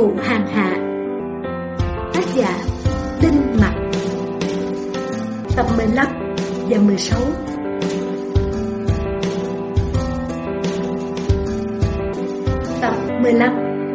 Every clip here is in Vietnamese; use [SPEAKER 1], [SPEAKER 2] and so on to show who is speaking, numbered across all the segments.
[SPEAKER 1] phụ hàng hạ. Tác giả Đinh Mặc. Tập 15 và 16. Tập 15.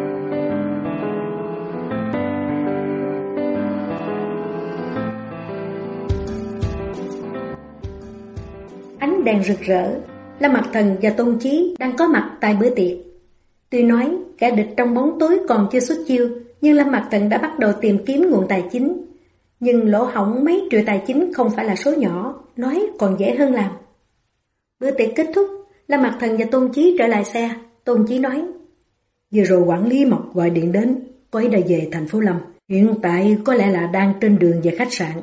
[SPEAKER 1] Ánh đèn rực rỡ, Lâm Mặc Thần và Tôn Chí đang có mặt tại bữa tiệc. Tuy nói kẻ địch trong bóng tối còn chưa xuất chiêu, nhưng Lâm Mặc Thần đã bắt đầu tìm kiếm nguồn tài chính. Nhưng lỗ hổng mấy triệu tài chính không phải là số nhỏ, nói còn dễ hơn làm. Bữa tiệc kết thúc, Lâm Mặc Thần và Tôn Chí trở lại xe. Tôn Chí nói:
[SPEAKER 2] Vừa rồi quản lý Mộc gọi điện đến, cô ấy đã về thành phố Lâm. Hiện tại có lẽ là đang trên đường về khách sạn.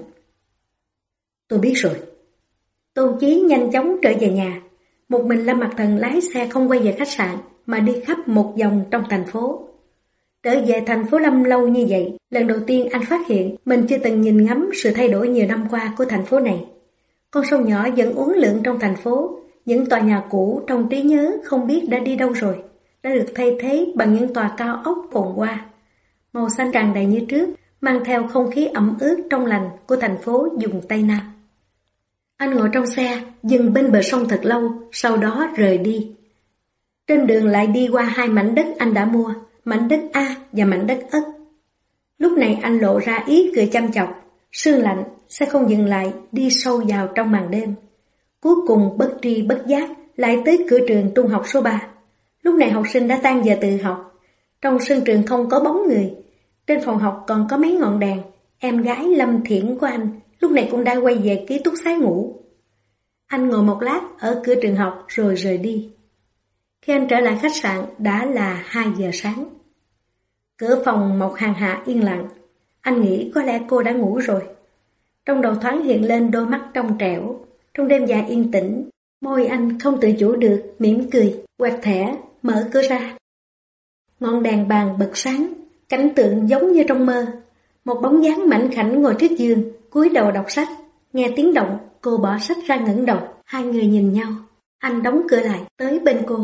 [SPEAKER 2] Tôi biết rồi.
[SPEAKER 1] Tôn Chí nhanh chóng trở về nhà. Một mình Lâm Mặc Thần lái xe không quay về khách sạn, mà đi khắp một vòng trong thành phố. Trở về thành phố Lâm lâu như vậy, lần đầu tiên anh phát hiện mình chưa từng nhìn ngắm sự thay đổi nhiều năm qua của thành phố này. Con sông nhỏ vẫn uốn lượn trong thành phố, những tòa nhà cũ trong trí nhớ không biết đã đi đâu rồi, đã được thay thế bằng những tòa cao ốc phồn hoa. Màu xanh tràn đầy như trước, mang theo không khí ẩm ướt trong lành của thành phố vùng Tây Nam. Anh ngồi trong xe, dừng bên bờ sông thật lâu, sau đó rời đi. Trên đường lại đi qua hai mảnh đất anh đã mua, mảnh đất A và mảnh đất Ất. Lúc này anh lộ ra ý cười chăm chọc, sương lạnh sẽ không dừng lại, đi sâu vào trong màn đêm. Cuối cùng bất tri bất giác lại tới cửa trường trung học số 3. Lúc này học sinh đã tan giờ tự học. Trong sân trường không có bóng người. Trên phòng học còn có mấy ngọn đèn. Em gái Lâm Thiển của anh lúc này cũng đã quay về ký túc xá ngủ. Anh ngồi một lát ở cửa trường học rồi rời đi. Khi anh trở lại khách sạn đã là 2 giờ sáng. Cửa phòng Mộc Hàng Hạ yên lặng. Anh nghĩ có lẽ cô đã ngủ rồi. Trong đầu thoáng hiện lên đôi mắt trong trẻo. Trong đêm dài yên tĩnh, môi anh không tự chủ được, mỉm cười, quẹt thẻ, mở cửa ra. Ngọn đèn bàn bật sáng, cảnh tượng giống như trong mơ. Một bóng dáng mảnh khảnh ngồi trước giường, cúi đầu đọc sách. Nghe tiếng động, cô bỏ sách ra ngẩng đầu. Hai người nhìn nhau. Anh đóng cửa lại, tới bên cô.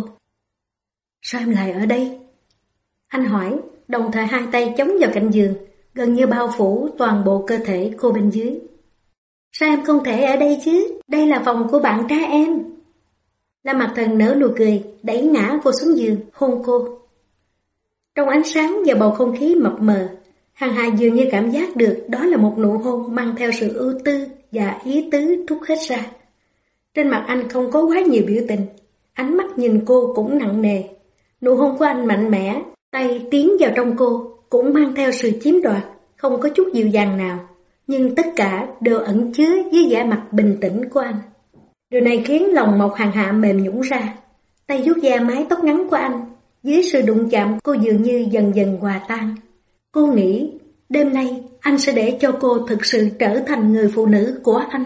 [SPEAKER 1] Sao em lại ở đây? Anh hỏi, đồng thời hai tay chống vào cạnh giường, gần như bao phủ toàn bộ cơ thể cô bên dưới. Sao em không thể ở đây chứ? Đây là phòng của bạn trai em. Lâm Mặc Thần nở nụ cười, đẩy ngã cô xuống giường, hôn cô. Trong ánh sáng và bầu không khí mập mờ, Hàng Hà dường như cảm giác được đó là một nụ hôn mang theo sự ưu tư và ý tứ trút hết ra. Trên mặt anh không có quá nhiều biểu tình, ánh mắt nhìn cô cũng nặng nề. Nụ hôn của anh mạnh mẽ, tay tiến vào trong cô, cũng mang theo sự chiếm đoạt, không có chút dịu dàng nào. Nhưng tất cả đều ẩn chứa với vẻ mặt bình tĩnh của anh. Điều này khiến lòng Mộc Hàng Hạ mềm nhũn ra. Tay vuốt ve mái tóc ngắn của anh. Dưới sự đụng chạm cô dường như dần dần hòa tan. Cô nghĩ đêm nay anh sẽ để cho cô thực sự trở thành người phụ nữ của anh.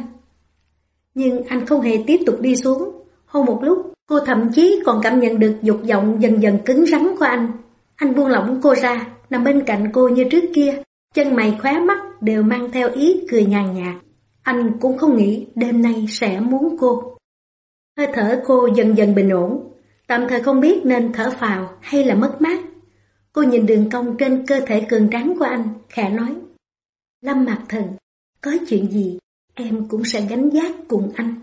[SPEAKER 1] Nhưng anh không hề tiếp tục đi xuống. Hôn một lúc, cô thậm chí còn cảm nhận được dục vọng dần dần cứng rắn của anh. Anh buông lỏng cô ra, nằm bên cạnh cô như trước kia. Chân mày khóe mắt đều mang theo ý cười nhàn nhạt. Anh cũng không nghĩ đêm nay sẽ muốn cô. Hơi thở cô dần dần bình ổn, tạm thời không biết nên thở phào hay là mất mát. Cô nhìn đường cong trên cơ thể cường tráng của anh, khẽ nói: Lâm Mặc Thần, có chuyện gì em cũng sẽ gánh vác cùng anh.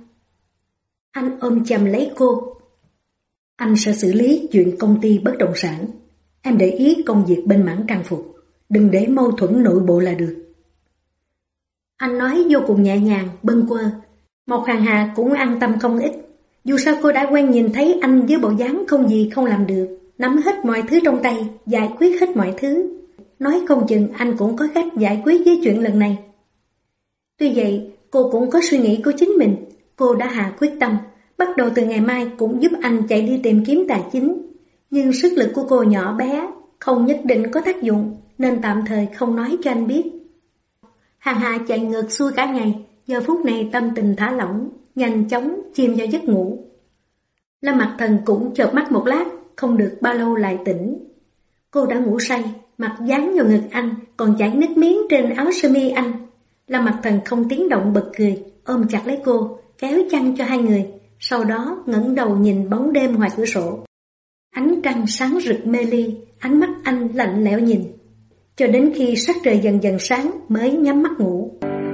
[SPEAKER 1] Anh ôm chầm lấy cô.
[SPEAKER 2] Anh sẽ xử lý chuyện công ty bất động sản. Em để ý công việc bên mảng trang phục, đừng để mâu thuẫn nội bộ là được.
[SPEAKER 1] Anh nói vô cùng nhẹ nhàng, bâng quơ. Mộc Hàng Hà cũng an tâm không ít. Dù sao cô đã quen nhìn thấy anh với bộ dáng không gì không làm được, nắm hết mọi thứ trong tay, giải quyết hết mọi thứ. Nói không chừng anh cũng có cách giải quyết với chuyện lần này. Tuy vậy, cô cũng có suy nghĩ của chính mình. Cô đã hạ quyết tâm, bắt đầu từ ngày mai cũng giúp anh chạy đi tìm kiếm tài chính. Nhưng sức lực của cô nhỏ bé, không nhất định có tác dụng, nên tạm thời không nói cho anh biết. Hàng Hà chạy ngược xuôi cả ngày, giờ phút này tâm tình thả lỏng, nhanh chóng chìm vào giấc ngủ. Lâm Mặc Thần cũng chợp mắt một lát, không được bao lâu lại tỉnh. Cô đã ngủ say, mặt dán vào ngực anh, còn chảy nước miếng trên áo sơ mi anh. Lâm Mặc Thần không tiếng động bật cười, ôm chặt lấy cô, kéo chăn cho hai người, sau đó ngẩng đầu nhìn bóng đêm ngoài cửa sổ. Ánh trăng sáng rực mê ly, ánh mắt anh lạnh lẽo nhìn. cho đến khi sắc trời dần dần sáng mới nhắm mắt ngủ.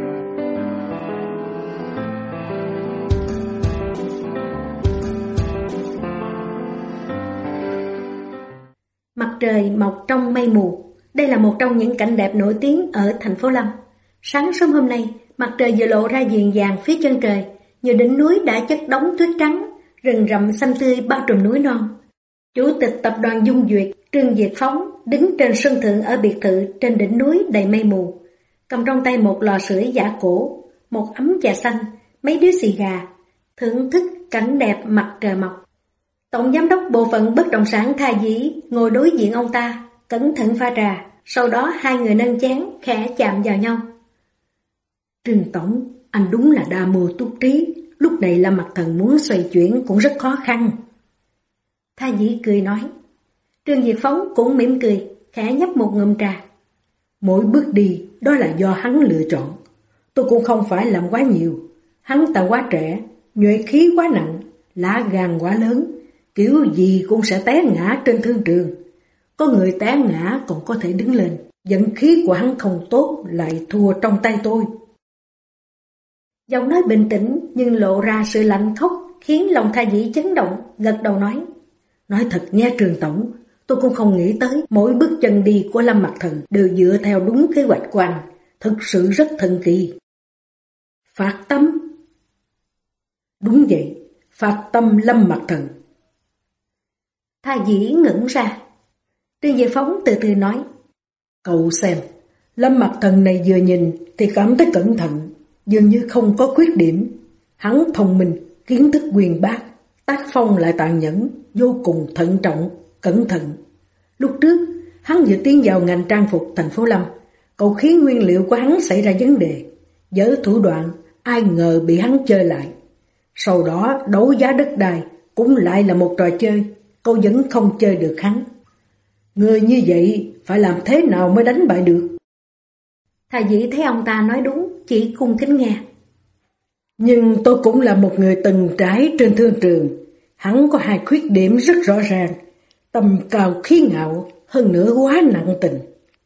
[SPEAKER 1] Mặt trời mọc trong mây mù. Đây là một trong những cảnh đẹp nổi tiếng ở thành phố Lâm. Sáng sớm hôm nay, mặt trời vừa lộ ra viền vàng phía chân trời, nhiều đỉnh núi đã chất đống tuyết trắng, rừng rậm xanh tươi bao trùm núi non. Chủ tịch tập đoàn Dung Duyệt, Trương Việt Phóng đứng trên sân thượng ở biệt thự trên đỉnh núi đầy mây mù, cầm trong tay một lò sưởi giả cổ, một ấm trà xanh, mấy điếu xì gà, thưởng thức cảnh đẹp mặt trời mọc. Tổng giám đốc bộ phận bất động sản Tha Dĩ ngồi đối diện ông ta, cẩn thận pha trà, sau đó hai người nâng chén khẽ chạm vào nhau.
[SPEAKER 2] Trương Tổng, anh đúng là đa mưu túc trí, lúc này Lâm Mặc Thần muốn xoay chuyển cũng rất khó khăn.
[SPEAKER 1] Tha Dĩ cười nói. Trương Việt Phóng cũng mỉm cười, khẽ nhấp một ngụm trà.
[SPEAKER 2] Mỗi bước đi đó là do hắn lựa chọn. Tôi cũng không phải làm quá nhiều. Hắn ta quá trẻ, nhuệ khí quá nặng, lá gan quá lớn, kiểu gì cũng sẽ té ngã trên thương trường. Có người té ngã còn có thể đứng lên, vận khí của hắn không tốt lại thua trong tay tôi.
[SPEAKER 1] Giọng nói bình tĩnh nhưng lộ ra sự lạnh khốc khiến lòng Tha Dĩ chấn động, gật đầu nói.
[SPEAKER 2] Nói thật nghe Trương Tổng, tôi cũng không nghĩ tới mỗi bước chân đi của Lâm Mặc Thần đều dựa theo đúng kế hoạch của anh, thực sự rất thần kỳ. Phát tâm. Đúng vậy, phát tâm Lâm Mặc Thần.
[SPEAKER 1] Tha Dĩ ngẩn ra. Trương Việt Phóng từ từ nói.
[SPEAKER 2] Cậu xem, Lâm Mặc Thần này vừa nhìn thì cảm thấy cẩn thận, dường như không có khuyết điểm. Hắn thông minh, kiến thức uyên bác, tác phong lại tàn nhẫn, vô cùng thận trọng, cẩn thận. Lúc trước, hắn vừa tiến vào ngành trang phục thành phố Lâm, cậu khiến nguyên liệu của hắn xảy ra vấn đề. Với thủ đoạn, ai ngờ bị hắn chơi lại. Sau đó đấu giá đất đai cũng lại là một trò chơi, cậu vẫn không chơi được hắn. Người như vậy phải làm thế nào mới đánh bại được?
[SPEAKER 1] Tha Dĩ thấy ông ta nói đúng, chỉ cung kính nghe.
[SPEAKER 2] Nhưng tôi cũng là một người từng trải trên thương trường. Hắn có hai khuyết điểm rất rõ ràng, tầm cao khí ngạo, hơn nữa quá nặng tình.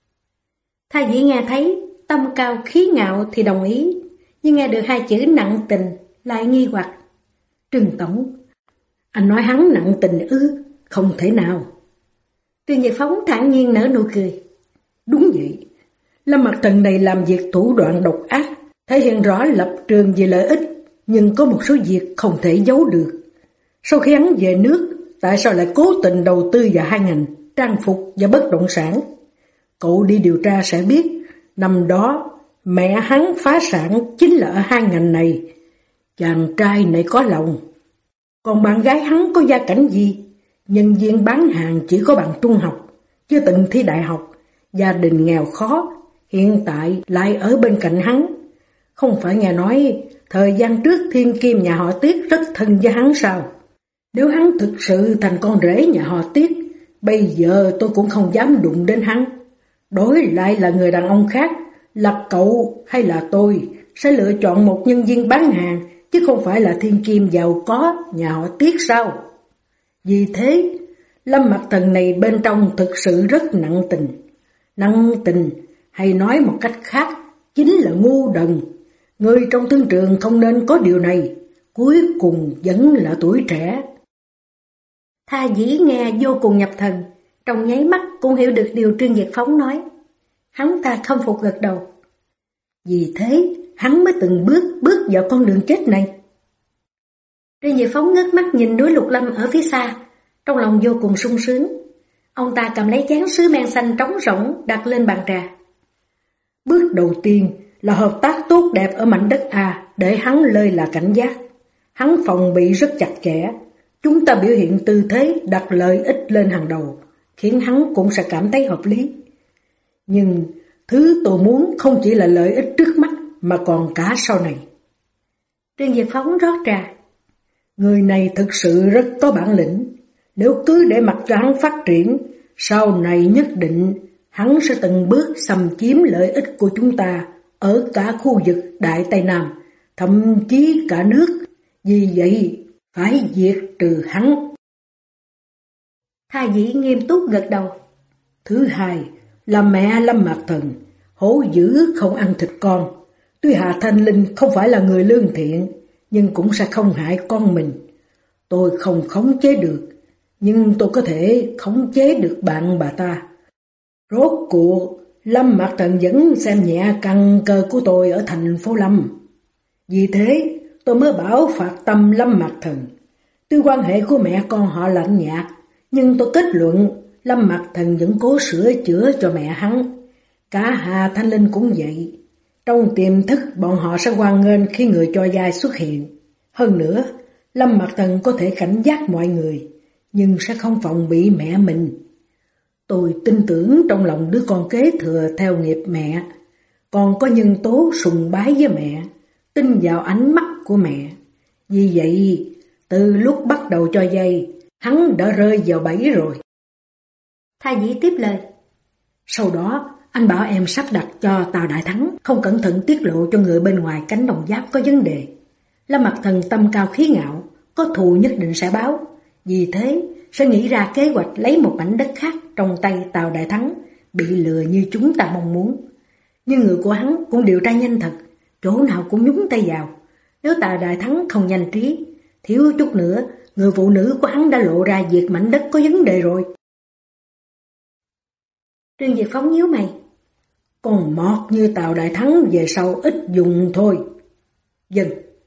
[SPEAKER 1] Tha Dĩ nghe thấy tâm cao khí ngạo thì đồng ý, nhưng nghe được hai chữ nặng tình lại nghi hoặc.
[SPEAKER 2] Trương Tổng, anh nói hắn nặng tình ư? Không thể nào.
[SPEAKER 1] Trương Việt Phóng thản nhiên nở nụ cười.
[SPEAKER 2] Đúng vậy, Lâm Mặc Thần này làm việc thủ đoạn độc ác, thể hiện rõ lập trường về lợi ích, nhưng có một số việc không thể giấu được. Sau khi hắn về nước, tại sao lại cố tình đầu tư vào hai ngành, trang phục và bất động sản? Cậu đi điều tra sẽ biết, năm đó mẹ hắn phá sản chính là ở hai ngành này. Chàng trai này có lòng. Còn bạn gái hắn có gia cảnh gì? Nhân viên bán hàng chỉ có bằng trung học, chưa từng thi đại học, gia đình nghèo khó, hiện tại lại ở bên cạnh hắn. Không phải nghe nói thời gian trước thiên kim nhà họ Tiết rất thân với hắn sao? Nếu hắn thực sự thành con rể nhà họ Tiết, bây giờ tôi cũng không dám đụng đến hắn. Đối lại là người đàn ông khác, là cậu hay là tôi sẽ lựa chọn một nhân viên bán hàng, chứ không phải là thiên kim giàu có nhà họ Tiết sao? Vì thế, Lâm Mặc Thần này bên trong thực sự rất nặng tình. Nặng tình, hay nói một cách khác, chính là ngu đần. Người trong thương trường không nên có điều này, cuối cùng vẫn là tuổi trẻ.
[SPEAKER 1] Tha Dĩ nghe vô cùng nhập thần, trong nháy mắt cũng hiểu được điều Trương Việt Phóng nói. Hắn ta khâm phục gật đầu.
[SPEAKER 2] Vì thế, hắn mới từng bước vào con đường chết này.
[SPEAKER 1] Trương Việt Phóng ngước mắt nhìn núi Lục Lâm ở phía xa, trong lòng vô cùng sung sướng. Ông ta cầm lấy chén sứ men xanh trống rỗng đặt lên bàn trà.
[SPEAKER 2] Bước đầu tiên là hợp tác tốt đẹp ở mảnh đất A để hắn lơi là cảnh giác. Hắn phòng bị rất chặt chẽ. Chúng ta biểu hiện tư thế đặt lợi ích lên hàng đầu, khiến hắn cũng sẽ cảm thấy hợp lý. Nhưng thứ tôi muốn không chỉ là lợi ích trước mắt mà còn cả sau này.
[SPEAKER 1] Trương Việt Phóng rót trà.
[SPEAKER 2] Người này thực sự rất có bản lĩnh. Nếu cứ để mặc cho hắn phát triển, sau này nhất định hắn sẽ từng bước xâm chiếm lợi ích của chúng ta ở cả khu vực Đại Tây Nam, thậm chí cả nước. Vì vậy, phải diệt trừ hắn.
[SPEAKER 1] Tha Dĩ nghiêm túc gật đầu.
[SPEAKER 2] Thứ hai, Là mẹ Lâm Mạc Thần, hổ dữ không ăn thịt con. Tuy Hà Thanh Linh không phải là người lương thiện, nhưng cũng sẽ không hại con mình. Tôi không khống chế được, nhưng tôi có thể khống chế được bạn bà ta. Rốt cuộc, Lâm Mạc Thần vẫn xem nhẹ căn cơ của tôi ở thành phố Lâm. Vì thế, tôi mới bảo phạt tâm Lâm Mạc Thần. Tuy quan hệ của mẹ con họ lạnh nhạt, nhưng tôi kết luận Lâm Mạc Thần vẫn cố sửa chữa cho mẹ hắn. Cả Hà Thanh Linh cũng vậy. Trong tiềm thức bọn họ sẽ hoan nghênh khi người cho vay xuất hiện. Hơn nữa, Lâm Mạc Thần có thể cảnh giác mọi người, nhưng sẽ không phòng bị mẹ mình. Tôi tin tưởng trong lòng đứa con kế thừa theo nghiệp mẹ, còn có nhân tố sùng bái với mẹ, tin vào ánh mắt của mẹ. Vì vậy, từ lúc bắt đầu cho vay, hắn đã rơi vào bẫy rồi.
[SPEAKER 1] Tha Dĩ tiếp lời.
[SPEAKER 2] Sau đó, anh bảo em sắp đặt cho Tào Đại Thắng không cẩn thận tiết lộ cho người bên ngoài cánh đồng giáp có vấn đề. Lâm Mạc Thần tâm cao khí ngạo, có thù nhất định sẽ báo. Vì thế, sẽ nghĩ ra kế hoạch lấy một mảnh đất khác trong tay Tào Đại Thắng, bị lừa như chúng ta mong muốn. Nhưng người của hắn cũng điều tra nhanh thật, chỗ nào cũng nhúng tay vào. Nếu Tào Đại Thắng không nhanh trí, thiếu chút nữa, người phụ nữ của hắn đã lộ ra việc mảnh đất có vấn đề rồi.
[SPEAKER 1] Trương Diệp Phóng nhíu mày.
[SPEAKER 2] Còn mọt như Tào Đại Thắng về sau ít dùng thôi. Dân.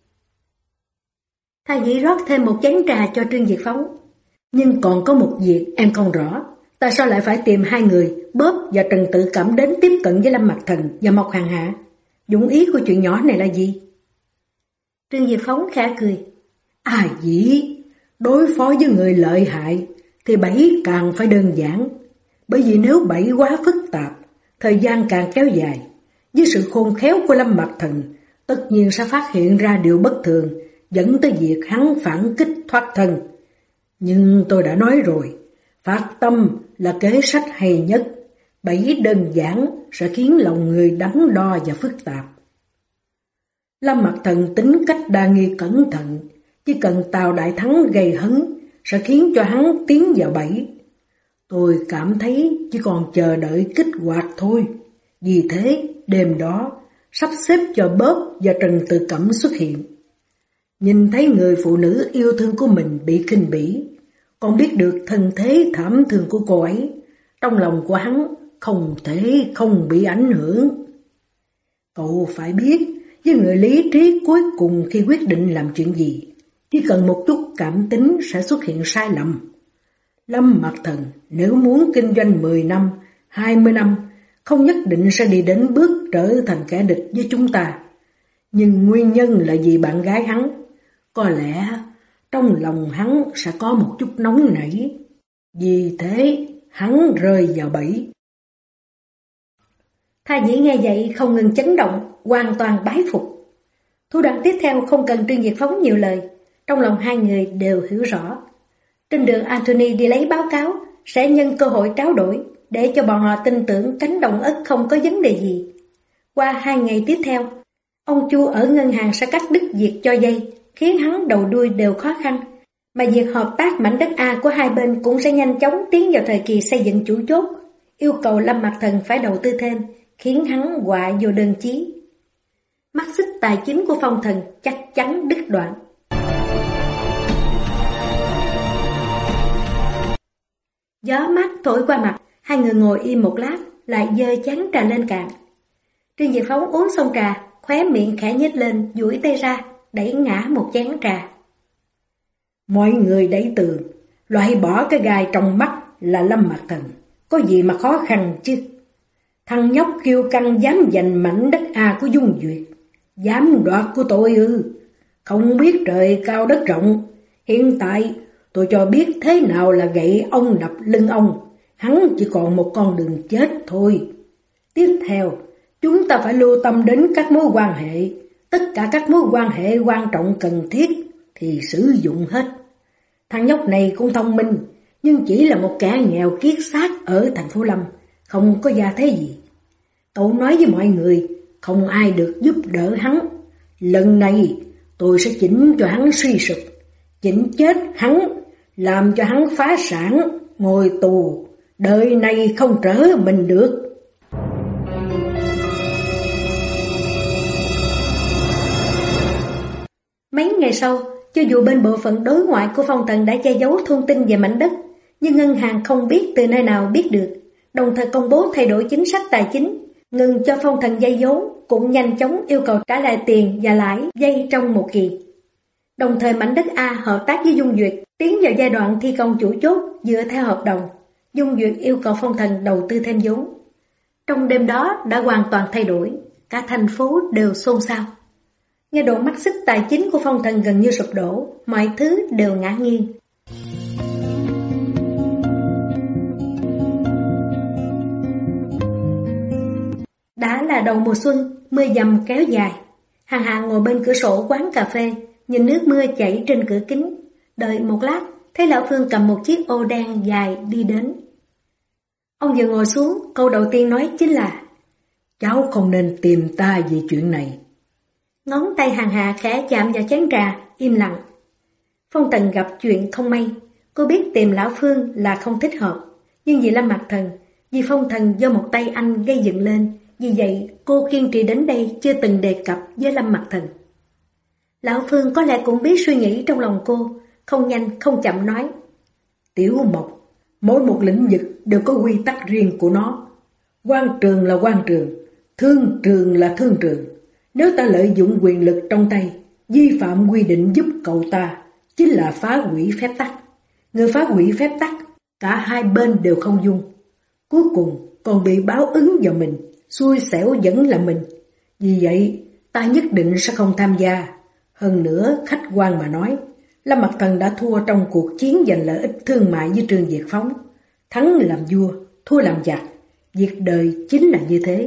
[SPEAKER 1] Tha Dĩ rót thêm một chén trà cho Trương Diệp Phóng.
[SPEAKER 2] Nhưng còn có một việc em không rõ. Tại sao lại phải tìm hai người, Bóp và Trần Tự Cảm đến tiếp cận với Lâm Mạc Thần và Mộc Hàng Hạ? Dụng ý của chuyện nhỏ này là gì?
[SPEAKER 1] Trương Diệp Phóng khẽ cười.
[SPEAKER 2] Dĩ, đối phó với người lợi hại thì bẫy càng phải đơn giản. Bởi vì nếu bẫy quá phức tạp, thời gian càng kéo dài, với sự khôn khéo của Lâm Mạc Thần, tất nhiên sẽ phát hiện ra điều bất thường, dẫn tới việc hắn phản kích thoát thân. Nhưng tôi đã nói rồi, phạt tâm là kế sách hay nhất. Bẫy đơn giản sẽ khiến lòng người đắn đo và phức tạp. Lâm Mạc Thần tính cách đa nghi cẩn thận, chỉ cần Tào Đại Thắng gây hấn sẽ khiến cho hắn tiến vào bẫy. Tôi cảm thấy chỉ còn chờ đợi kích hoạt thôi. Vì thế, đêm đó, sắp xếp cho Bóp và Trần Tự Cẩm xuất hiện. Nhìn thấy người phụ nữ yêu thương của mình bị khinh bỉ, còn biết được thân thế thảm thương của cô ấy, trong lòng của hắn không thể không bị ảnh hưởng. Cậu phải biết, với người lý trí cuối cùng khi quyết định làm chuyện gì, chỉ cần một chút cảm tính sẽ xuất hiện sai lầm. Lâm Mạc Thần nếu muốn kinh doanh 10 năm, 20 năm, không nhất định sẽ đi đến bước trở thành kẻ địch với chúng ta. Nhưng nguyên nhân là vì bạn gái hắn. Có lẽ trong lòng hắn sẽ có một chút nóng nảy. Vì thế hắn rơi vào bẫy.
[SPEAKER 1] Tha Dĩ nghe vậy không ngừng chấn động, hoàn toàn bái phục. Thủ đoạn tiếp theo không cần Trương Diệp Phóng nhiều lời, trong lòng hai người đều hiểu rõ. Trên đường Anthony đi lấy báo cáo, sẽ nhân cơ hội tráo đổi, để cho bọn họ tin tưởng cánh đồng ất không có vấn đề gì. Qua 2 ngày tiếp theo, ông Chu ở ngân hàng sẽ cắt đứt việc cho vay, khiến hắn đầu đuôi đều khó khăn. Mà việc hợp tác mảnh đất A của hai bên cũng sẽ nhanh chóng tiến vào thời kỳ xây dựng chủ chốt, yêu cầu Lâm Mạc Thần phải đầu tư thêm, khiến hắn họa vô đơn chí. Mắt xích tài chính của Phong Thần chắc chắn đứt đoạn. Gió mát thổi qua mặt, hai người ngồi im một lát, lại dơ chén trà lên cạn. Trương Diệp Phóng uống xong trà, khóe miệng khẽ nhếch lên, duỗi tay ra, đẩy ngã một chén trà.
[SPEAKER 2] Mọi người đẩy tường, loại bỏ cái gai trong mắt là Lâm Mạc Thần, có gì mà khó khăn chứ? Thằng nhóc kiêu căng dám giành mảnh đất A của Dung Duyệt, dám đoạt của tôi ư? Không biết trời cao đất rộng. Hiện tại tôi cho biết thế nào là gậy ông đập lưng ông, hắn chỉ còn một con đường chết thôi. Tiếp theo, chúng ta phải lưu tâm đến các mối quan hệ, tất cả các mối quan hệ quan trọng cần thiết thì sử dụng hết. Thằng nhóc này cũng thông minh, nhưng chỉ là một kẻ nghèo kiết xác ở thành phố Lâm, không có gia thế gì. Cậu nói với mọi người, không ai được giúp đỡ hắn. Lần này tôi sẽ chỉnh cho hắn suy sụp, chỉnh chết hắn, làm cho hắn phá sản, ngồi tù, đời này không trở mình được.
[SPEAKER 1] Mấy ngày sau, cho dù bên bộ phận đối ngoại của Phong Thần đã che giấu thông tin về mảnh đất, nhưng ngân hàng không biết từ nơi nào biết được, đồng thời công bố thay đổi chính sách tài chính, ngừng cho Phong Thần vay vốn, cũng nhanh chóng yêu cầu trả lại tiền và lãi vay trong một kỳ. Đồng thời mảnh đất A hợp tác với Dung Duyệt, tiến vào giai đoạn thi công chủ chốt dựa theo hợp đồng. Dung Duyệt yêu cầu Phong Thần đầu tư thêm vốn. Trong đêm đó đã hoàn toàn thay đổi, cả thành phố đều xôn xao. Nghe độ mắt xích tài chính của Phong Thần gần như sụp đổ, mọi thứ đều ngã nghiêng. Đã là đầu mùa xuân, mưa dầm kéo dài. Hàng Hạ ngồi bên cửa sổ quán cà phê, nhìn nước mưa chảy trên cửa kính. Đợi một lát, thấy Lão Phương cầm một chiếc ô đen dài đi đến. Ông vừa ngồi xuống, câu đầu tiên nói chính là:
[SPEAKER 2] cháu không nên tìm ta về chuyện này.
[SPEAKER 1] Ngón tay Hàng Hạ khẽ chạm vào chén trà, im lặng. Phong Tần gặp chuyện không may, cô biết tìm Lão Phương là không thích hợp, nhưng vì Lâm Mặc Thần, vì Phong Thần do một tay anh gây dựng lên, vì vậy cô kiên trì đến đây chưa từng đề cập với Lâm Mặc Thần. Lão Phương có lẽ cũng biết suy nghĩ trong lòng cô, không nhanh không chậm nói:
[SPEAKER 2] Tiểu Mộc, mỗi một lĩnh vực đều có quy tắc riêng của nó. Quan trường là quan trường, thương trường là thương trường. Nếu ta lợi dụng quyền lực trong tay, vi phạm quy định giúp cậu ta, chính là phá hủy phép tắc. Người phá hủy phép tắc, cả hai bên đều không dung. Cuối cùng còn bị báo ứng vào mình, xui xẻo vẫn là mình. Vì vậy, ta nhất định sẽ không tham gia. Hơn nữa, khách quan mà nói, Lâm Mặc Thần đã thua trong cuộc chiến giành lợi ích thương mại với Trương Việt Phóng. Thắng làm vua, thua làm giặc. Việc đời chính là như thế.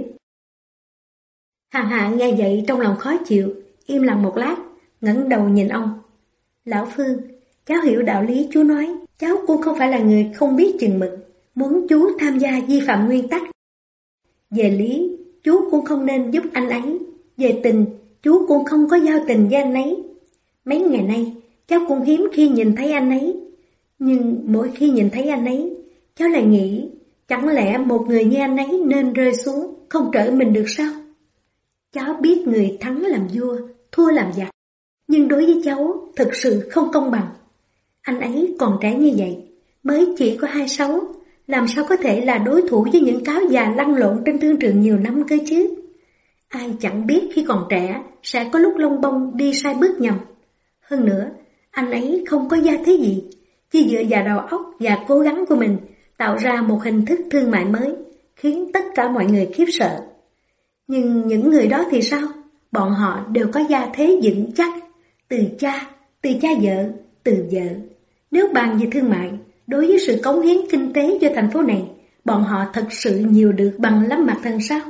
[SPEAKER 1] Hàng Hạ nghe vậy trong lòng khó chịu, im lặng một lát, ngẩng đầu nhìn ông. Lão Phương, cháu hiểu đạo lý chú nói, cháu cũng không phải là người không biết chừng mực, muốn chú tham gia vi phạm nguyên tắc. Về lý, chú cũng không nên giúp anh ấy. Về tình, chú cũng không có giao tình với anh ấy. Mấy ngày nay, cháu cũng hiếm khi nhìn thấy anh ấy. Nhưng mỗi khi nhìn thấy anh ấy, cháu lại nghĩ, chẳng lẽ một người như anh ấy nên rơi xuống, không trở mình được sao? Cháu biết người thắng làm vua, thua làm giặc, nhưng đối với cháu thực sự không công bằng. Anh ấy còn trẻ như vậy, mới chỉ có 26, làm sao có thể là đối thủ với những cáo già lăn lộn trên thương trường nhiều năm cơ chứ? Ai chẳng biết khi còn trẻ sẽ có lúc lông bông đi sai bước nhầm. Hơn nữa, anh ấy không có gia thế gì, chỉ dựa vào đầu óc và cố gắng của mình tạo ra một hình thức thương mại mới, khiến tất cả mọi người khiếp sợ. Nhưng những người đó thì sao? Bọn họ đều có gia thế vững chắc, từ cha vợ, từ vợ. Nếu bàn về thương mại, đối với sự cống hiến kinh tế cho thành phố này, bọn họ thật sự nhiều được bằng Lâm Mặc Thần sao?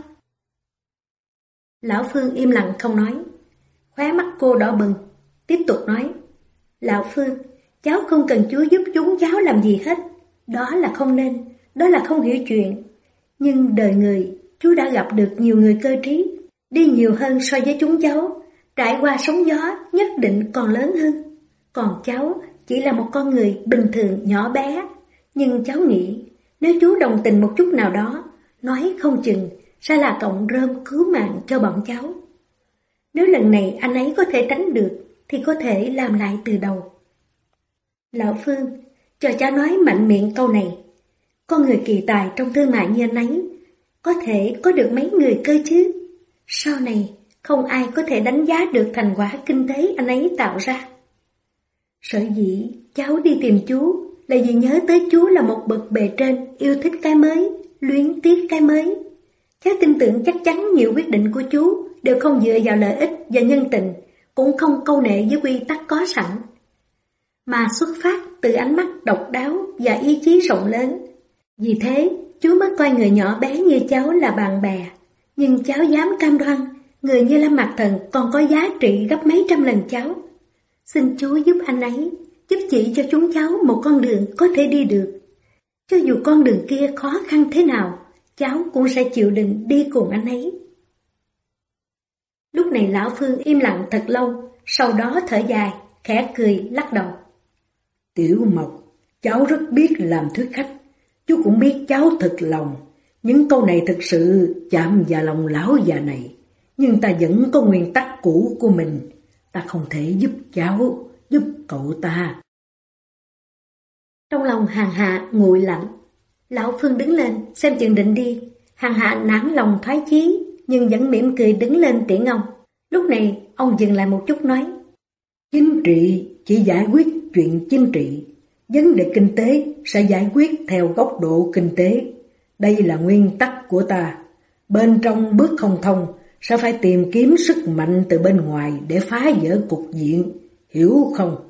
[SPEAKER 1] Lão Phương im lặng không nói. Khóe mắt cô đỏ bừng, tiếp tục nói: Lão Phương, cháu không cần chú giúp chúng cháu làm gì hết. Đó là không nên, đó là không hiểu chuyện. Nhưng đời người, chú đã gặp được nhiều người cơ trí, đi nhiều hơn so với chúng cháu, trải qua sóng gió nhất định còn lớn hơn. Còn cháu chỉ là một con người bình thường nhỏ bé. Nhưng cháu nghĩ, nếu chú đồng tình một chút nào đó, nói không chừng sẽ là cọng rơm cứu mạng cho bọn cháu. Nếu lần này anh ấy có thể tránh được, thì có thể làm lại từ đầu. Lão Phương, cho cháu nói mạnh miệng câu này. Con người kỳ tài trong thương mại như anh ấy, có thể có được mấy người cơ chứ? Sau này, không ai có thể đánh giá được thành quả kinh tế anh ấy tạo ra. Sở dĩ cháu đi tìm chú là vì nhớ tới chú là một bậc bề trên, yêu thích cái mới, luyến tiếc cái mới. Cháu tin tưởng chắc chắn nhiều quyết định của chú đều không dựa vào lợi ích và nhân tình, cũng không câu nệ với quy tắc có sẵn, mà xuất phát từ ánh mắt độc đáo và ý chí rộng lớn. Vì thế, chú mới coi người nhỏ bé như cháu là bạn bè. Nhưng cháu dám cam đoan, người như Lâm Mặc Thần còn có giá trị gấp mấy trăm lần cháu. Xin chú giúp anh ấy, giúp chỉ cho chúng cháu một con đường có thể đi được. Cho dù con đường kia khó khăn thế nào, cháu cũng sẽ chịu đựng đi cùng anh ấy. Lúc này Lão Phương im lặng thật lâu, sau đó thở dài, khẽ cười lắc đầu.
[SPEAKER 2] Tiểu Mộc, cháu rất biết làm thuyết khách, chú cũng biết cháu thật lòng. Những câu này thực sự chạm vào lòng lão già này, nhưng ta vẫn có nguyên tắc cũ của mình. Ta không thể giúp cháu, giúp cậu ta.
[SPEAKER 1] Trong lòng Hàn Hạ nguội lạnh. Lão Phương đứng lên, xem chừng định đi. Hàn Hạ nản lòng thoái chí, nhưng vẫn mỉm cười đứng lên tiễn ông. Lúc này, ông dừng lại một chút nói.
[SPEAKER 2] Chính trị chỉ giải quyết chuyện chính trị. Vấn đề kinh tế sẽ giải quyết theo góc độ kinh tế. Đây là nguyên tắc của ta. Bên trong bước không thông, sẽ phải tìm kiếm sức mạnh từ bên ngoài để phá vỡ cục diện, hiểu không?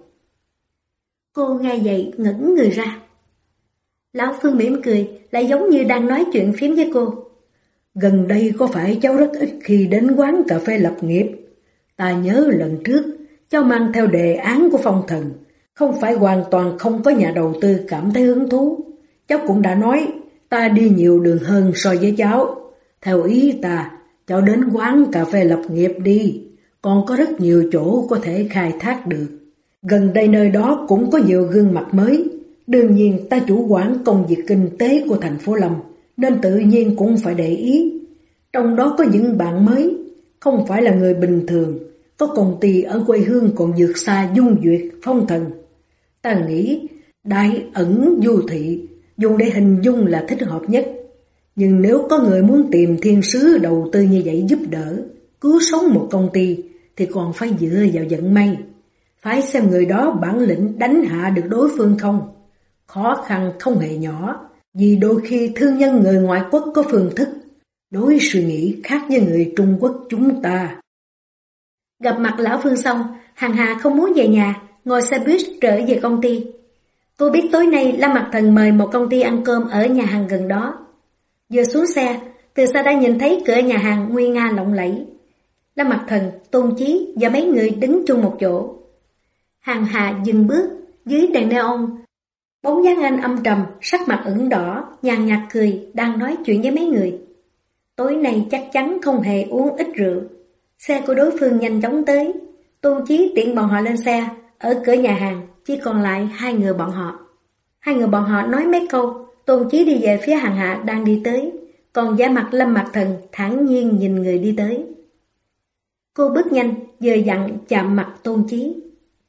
[SPEAKER 1] Cô nghe vậy ngẩng người ra. Lão Phương mỉm cười, lại giống như đang nói chuyện phím với cô.
[SPEAKER 2] Gần đây có phải cháu rất ít khi đến quán cà phê lập nghiệp? Ta nhớ lần trước, cháu mang theo đề án của Phong Thần, không phải hoàn toàn không có nhà đầu tư cảm thấy hứng thú. Cháu cũng đã nói, ta đi nhiều đường hơn so với cháu. Theo ý ta, cháu đến quán cà phê lập nghiệp đi, còn có rất nhiều chỗ có thể khai thác được. Gần đây nơi đó cũng có nhiều gương mặt mới. Đương nhiên ta chủ quản công việc kinh tế của thành phố Lâm, nên tự nhiên cũng phải để ý. Trong đó có những bạn mới, không phải là người bình thường, có công ty ở quê hương còn vượt xa Dung Duyệt, Phong Thần. Ta nghĩ Đại Ẩn Du Thị dùng để hình dung là thích hợp nhất. Nhưng nếu có người muốn tìm thiên sứ đầu tư như vậy giúp đỡ, cứu sống một công ty, thì còn phải dựa vào vận may. Phải xem người đó bản lĩnh đánh hạ được đối phương không. Khó khăn không hề nhỏ, vì đôi khi thương nhân người ngoại quốc có phương thức, đối suy nghĩ khác với người Trung Quốc chúng ta.
[SPEAKER 1] Gặp mặt Lão Phương xong, Hàn Hà không muốn về nhà, ngồi xe buýt trở về công ty. Cô biết tối nay Lâm Mặc Thần mời một công ty ăn cơm ở nhà hàng gần đó. Vừa xuống xe, từ xa đã nhìn thấy cửa nhà hàng nguy nga lộng lẫy. Lâm Mặc Thần, Tôn Chí và mấy người đứng chung một chỗ. Hàn Hà dừng bước, dưới đèn neon. Bóng dáng anh âm trầm, sắc mặt ửng đỏ, nhàn nhạt cười, đang nói chuyện với mấy người. Tối nay chắc chắn không hề uống ít rượu. Xe của đối phương nhanh chóng tới. Tôn Chí tiện bọn họ lên xe, ở cửa nhà hàng chỉ còn lại hai người bọn họ. Hai người bọn họ nói mấy câu, Tôn Chí đi về phía Hàn Hạ đang đi tới, còn vẻ mặt Lâm Mặc Thần thản nhiên nhìn người đi tới. Cô bước nhanh, vừa dặn chạm mặt Tôn Chí.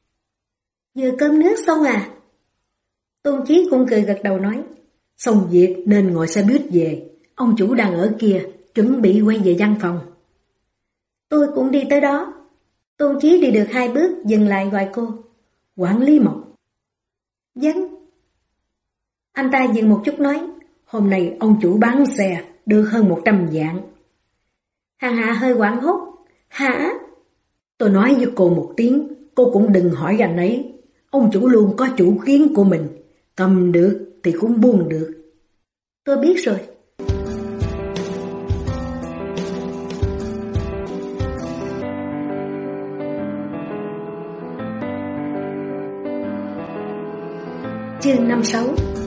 [SPEAKER 1] Vừa cơm nước xong à? Tôn Chí cũng cười gật đầu nói.
[SPEAKER 2] Xong việc nên ngồi xe buýt về, ông chủ đang ở kia, chuẩn bị quay về văn phòng.
[SPEAKER 1] Tôi cũng đi tới đó. Tôn Chí đi được 2 bước, dừng lại gọi cô.
[SPEAKER 2] Quản lý Mộc.
[SPEAKER 1] Vâng.
[SPEAKER 2] Anh ta dừng một chút nói, hôm nay ông chủ bán xe, được hơn 100 vạn.
[SPEAKER 1] Hàn Hạ hơi hoảng hốt. Hả?
[SPEAKER 2] Tôi nói với cô một tiếng, cô cũng đừng hỏi anh ấy. Ông chủ luôn có chủ kiến của mình, cầm được thì cũng buông được.
[SPEAKER 1] Tôi biết rồi. Chương 56.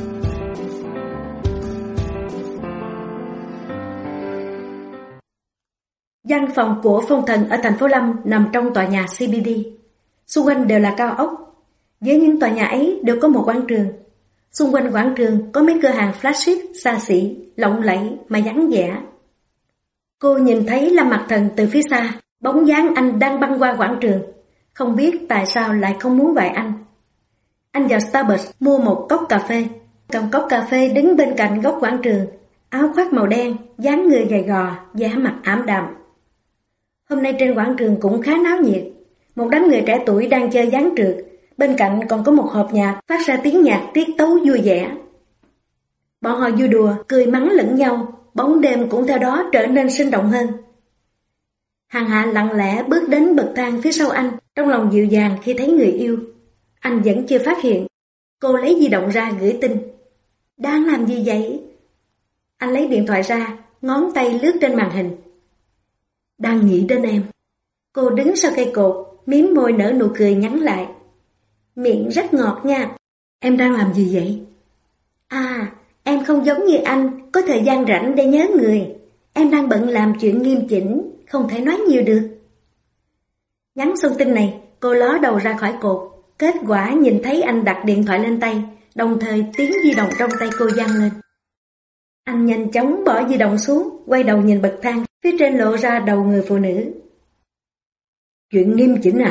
[SPEAKER 1] Văn phòng của Phong Thần ở thành phố Lâm nằm trong tòa nhà CBD. Xung quanh đều là cao ốc. Với những tòa nhà ấy đều có một quảng trường. Xung quanh quảng trường có mấy cửa hàng flagship, xa xỉ, lộng lẫy mà vắng vẻ. Cô nhìn thấy Lâm Mặc Thần từ phía xa, bóng dáng anh đang băng qua quảng trường. Không biết tại sao lại không muốn gọi anh. Anh vào Starbucks mua một cốc cà phê. Cầm cốc cà phê đứng bên cạnh góc quảng trường, áo khoác màu đen, dáng người gầy gò, vẻ mặt ảm đạm. Hôm nay trên quảng trường cũng khá náo nhiệt. Một đám người trẻ tuổi đang chơi ván trượt, bên cạnh còn có một hộp nhạc phát ra tiếng nhạc tiết tấu vui vẻ. Bọn họ vui đùa, cười mắng lẫn nhau, bóng đêm cũng theo đó trở nên sinh động hơn. Hàn Hạ lặng lẽ bước đến bậc thang phía sau anh, trong lòng dịu dàng khi thấy người yêu. Anh vẫn chưa phát hiện. Cô lấy di động ra gửi tin. Đang làm gì vậy? Anh lấy điện thoại ra, ngón tay lướt trên màn hình. Đang nghĩ đến em. Cô đứng sau cây cột, mím môi nở nụ cười nhắn lại. Miệng rất ngọt nha.
[SPEAKER 2] Em đang làm gì vậy?
[SPEAKER 1] À, em không giống như anh, có thời gian rảnh để nhớ người. Em đang bận làm chuyện nghiêm chỉnh, không thể nói nhiều được. Nhắn xong tin này, cô ló đầu ra khỏi cột. Kết quả nhìn thấy anh đặt điện thoại lên tay, đồng thời tiếng di động trong tay cô vang lên. Anh nhanh chóng bỏ di động xuống, quay đầu nhìn bậc thang, phía trên lộ ra đầu người phụ nữ.
[SPEAKER 2] Chuyện nghiêm chỉnh à?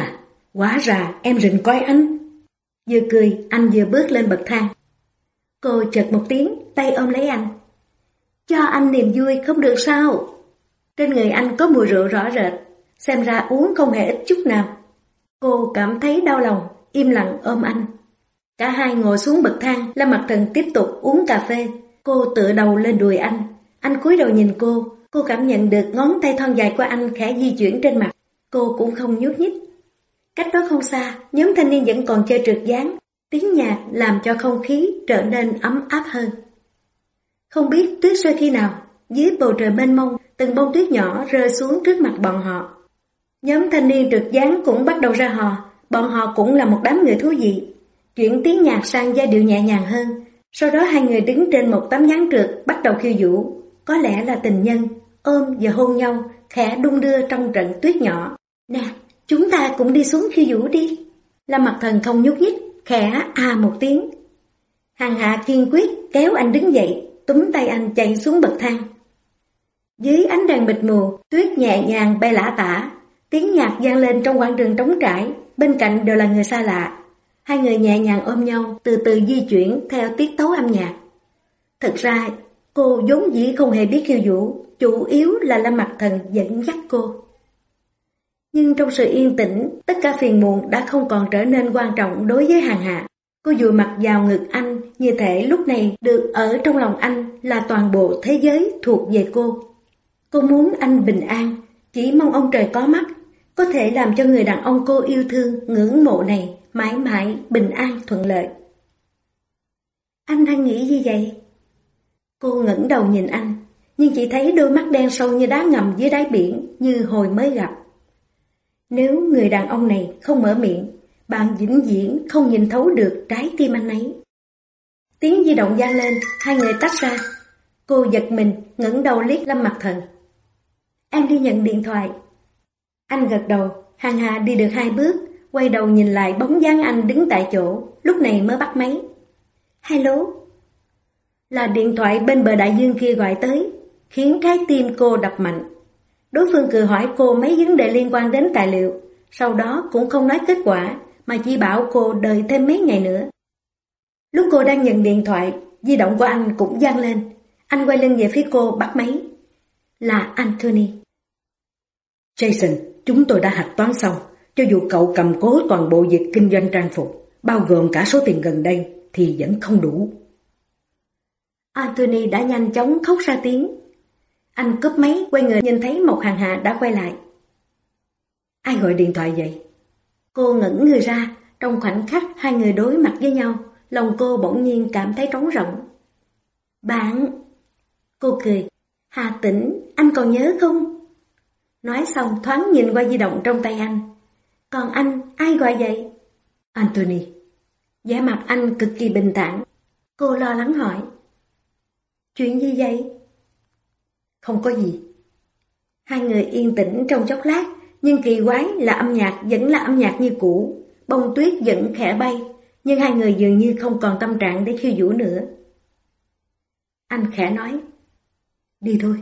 [SPEAKER 2] Hóa ra em rình coi anh.
[SPEAKER 1] Vừa cười, anh vừa bước lên bậc thang. Cô chợt một tiếng, tay ôm lấy anh. Cho anh niềm vui không được sao? Trên người anh có mùi rượu rõ rệt, xem ra uống không hề ít chút nào. Cô cảm thấy đau lòng, im lặng ôm anh. Cả hai ngồi xuống bậc thang, Lâm Mặc Thần tiếp tục uống cà phê. Cô tựa đầu lên đùi anh cúi đầu nhìn cô cảm nhận được ngón tay thon dài của anh khẽ di chuyển trên mặt. Cô cũng không nhúc nhích. Cách đó không xa, nhóm thanh niên vẫn còn chơi trượt ván. Tiếng nhạc làm cho không khí trở nên ấm áp hơn. Không biết tuyết rơi khi nào, dưới bầu trời mênh mông, từng bông tuyết nhỏ rơi xuống trước mặt bọn họ. Nhóm thanh niên trượt ván cũng bắt đầu ra hò, bọn họ cũng là một đám người thú vị. Chuyển tiếng nhạc sang giai điệu nhẹ nhàng hơn. Sau đó hai người đứng trên một tấm ván trượt bắt đầu khiêu vũ. Có lẽ là tình nhân, ôm và hôn nhau, khẽ đung đưa trong trận tuyết nhỏ. Nè, chúng ta cũng đi xuống khiêu vũ đi. Lâm Mặc Thần không nhúc nhích, khẽ một tiếng. Hằng Hạ kiên quyết kéo anh đứng dậy, túm tay anh chạy xuống bậc thang. Dưới ánh đèn mịt mù, tuyết nhẹ nhàng bay lả tả. Tiếng nhạc vang lên trong quảng trường trống trải, bên cạnh đều là người xa lạ. Hai người nhẹ nhàng ôm nhau, từ từ di chuyển theo tiết tấu âm nhạc. Thật ra, cô vốn dĩ không hề biết khiêu vũ, chủ yếu là Lâm Mặc Thần dẫn dắt cô. Nhưng trong sự yên tĩnh, tất cả phiền muộn đã không còn trở nên quan trọng đối với Hằng Hạ. Cô dụi mặt vào ngực anh, như thể lúc này được ở trong lòng anh là toàn bộ thế giới thuộc về cô. Cô muốn anh bình an, chỉ mong ông trời có mắt, có thể làm cho người đàn ông cô yêu thương, ngưỡng mộ này mãi mãi bình an thuận lợi. Anh đang nghĩ gì vậy? Cô ngẩng đầu nhìn anh, nhưng chỉ thấy đôi mắt đen sâu như đá ngầm dưới đáy biển, như hồi mới gặp. Nếu người đàn ông này không mở miệng, bạn vĩnh viễn không nhìn thấu được trái tim anh ấy. Tiếng di động vang lên, hai người tách ra. Cô giật mình, ngẩng đầu liếc Lâm Mặc Thần. Em đi nhận điện thoại. Anh gật đầu, Hằng Hà đi được 2 bước, quay đầu nhìn lại bóng dáng anh đứng tại chỗ, lúc này mới bắt máy. Hello? Là điện thoại bên bờ đại dương kia gọi tới, khiến trái tim cô đập mạnh. Đối phương cười hỏi cô mấy vấn đề liên quan đến tài liệu, sau đó cũng không nói kết quả, mà chỉ bảo cô đợi thêm mấy ngày nữa. Lúc cô đang nhận điện thoại, di động của anh cũng vang lên. Anh quay lưng về phía cô bắt máy. Là Anthony.
[SPEAKER 2] Jason, chúng tôi đã hạch toán xong. Cho dù cậu cầm cố toàn bộ việc kinh doanh trang phục, bao gồm cả số tiền gần đây, thì vẫn không đủ.
[SPEAKER 1] Anthony đã nhanh chóng khóc ra tiếng. Anh cúp máy, quay người nhìn thấy một Hằng Hạ đã quay lại.
[SPEAKER 2] Ai gọi điện thoại vậy?
[SPEAKER 1] Cô ngẩng người ra, trong khoảnh khắc hai người đối mặt với nhau, lòng cô bỗng nhiên cảm thấy trống rỗng. Bạn! Cô cười. Hà Tĩnh, anh còn nhớ không? Nói xong thoáng nhìn qua di động trong tay anh. Còn anh, ai gọi vậy?
[SPEAKER 2] Anthony.
[SPEAKER 1] Vẻ mặt anh cực kỳ bình thản. Cô lo lắng hỏi. Chuyện gì vậy?
[SPEAKER 2] Không có gì.
[SPEAKER 1] Hai người yên tĩnh trong chốc lát, nhưng kỳ quái là âm nhạc vẫn là âm nhạc như cũ, bông tuyết vẫn khẽ bay, nhưng hai người dường như không còn tâm trạng để khiêu vũ nữa. Anh khẽ nói. Đi thôi.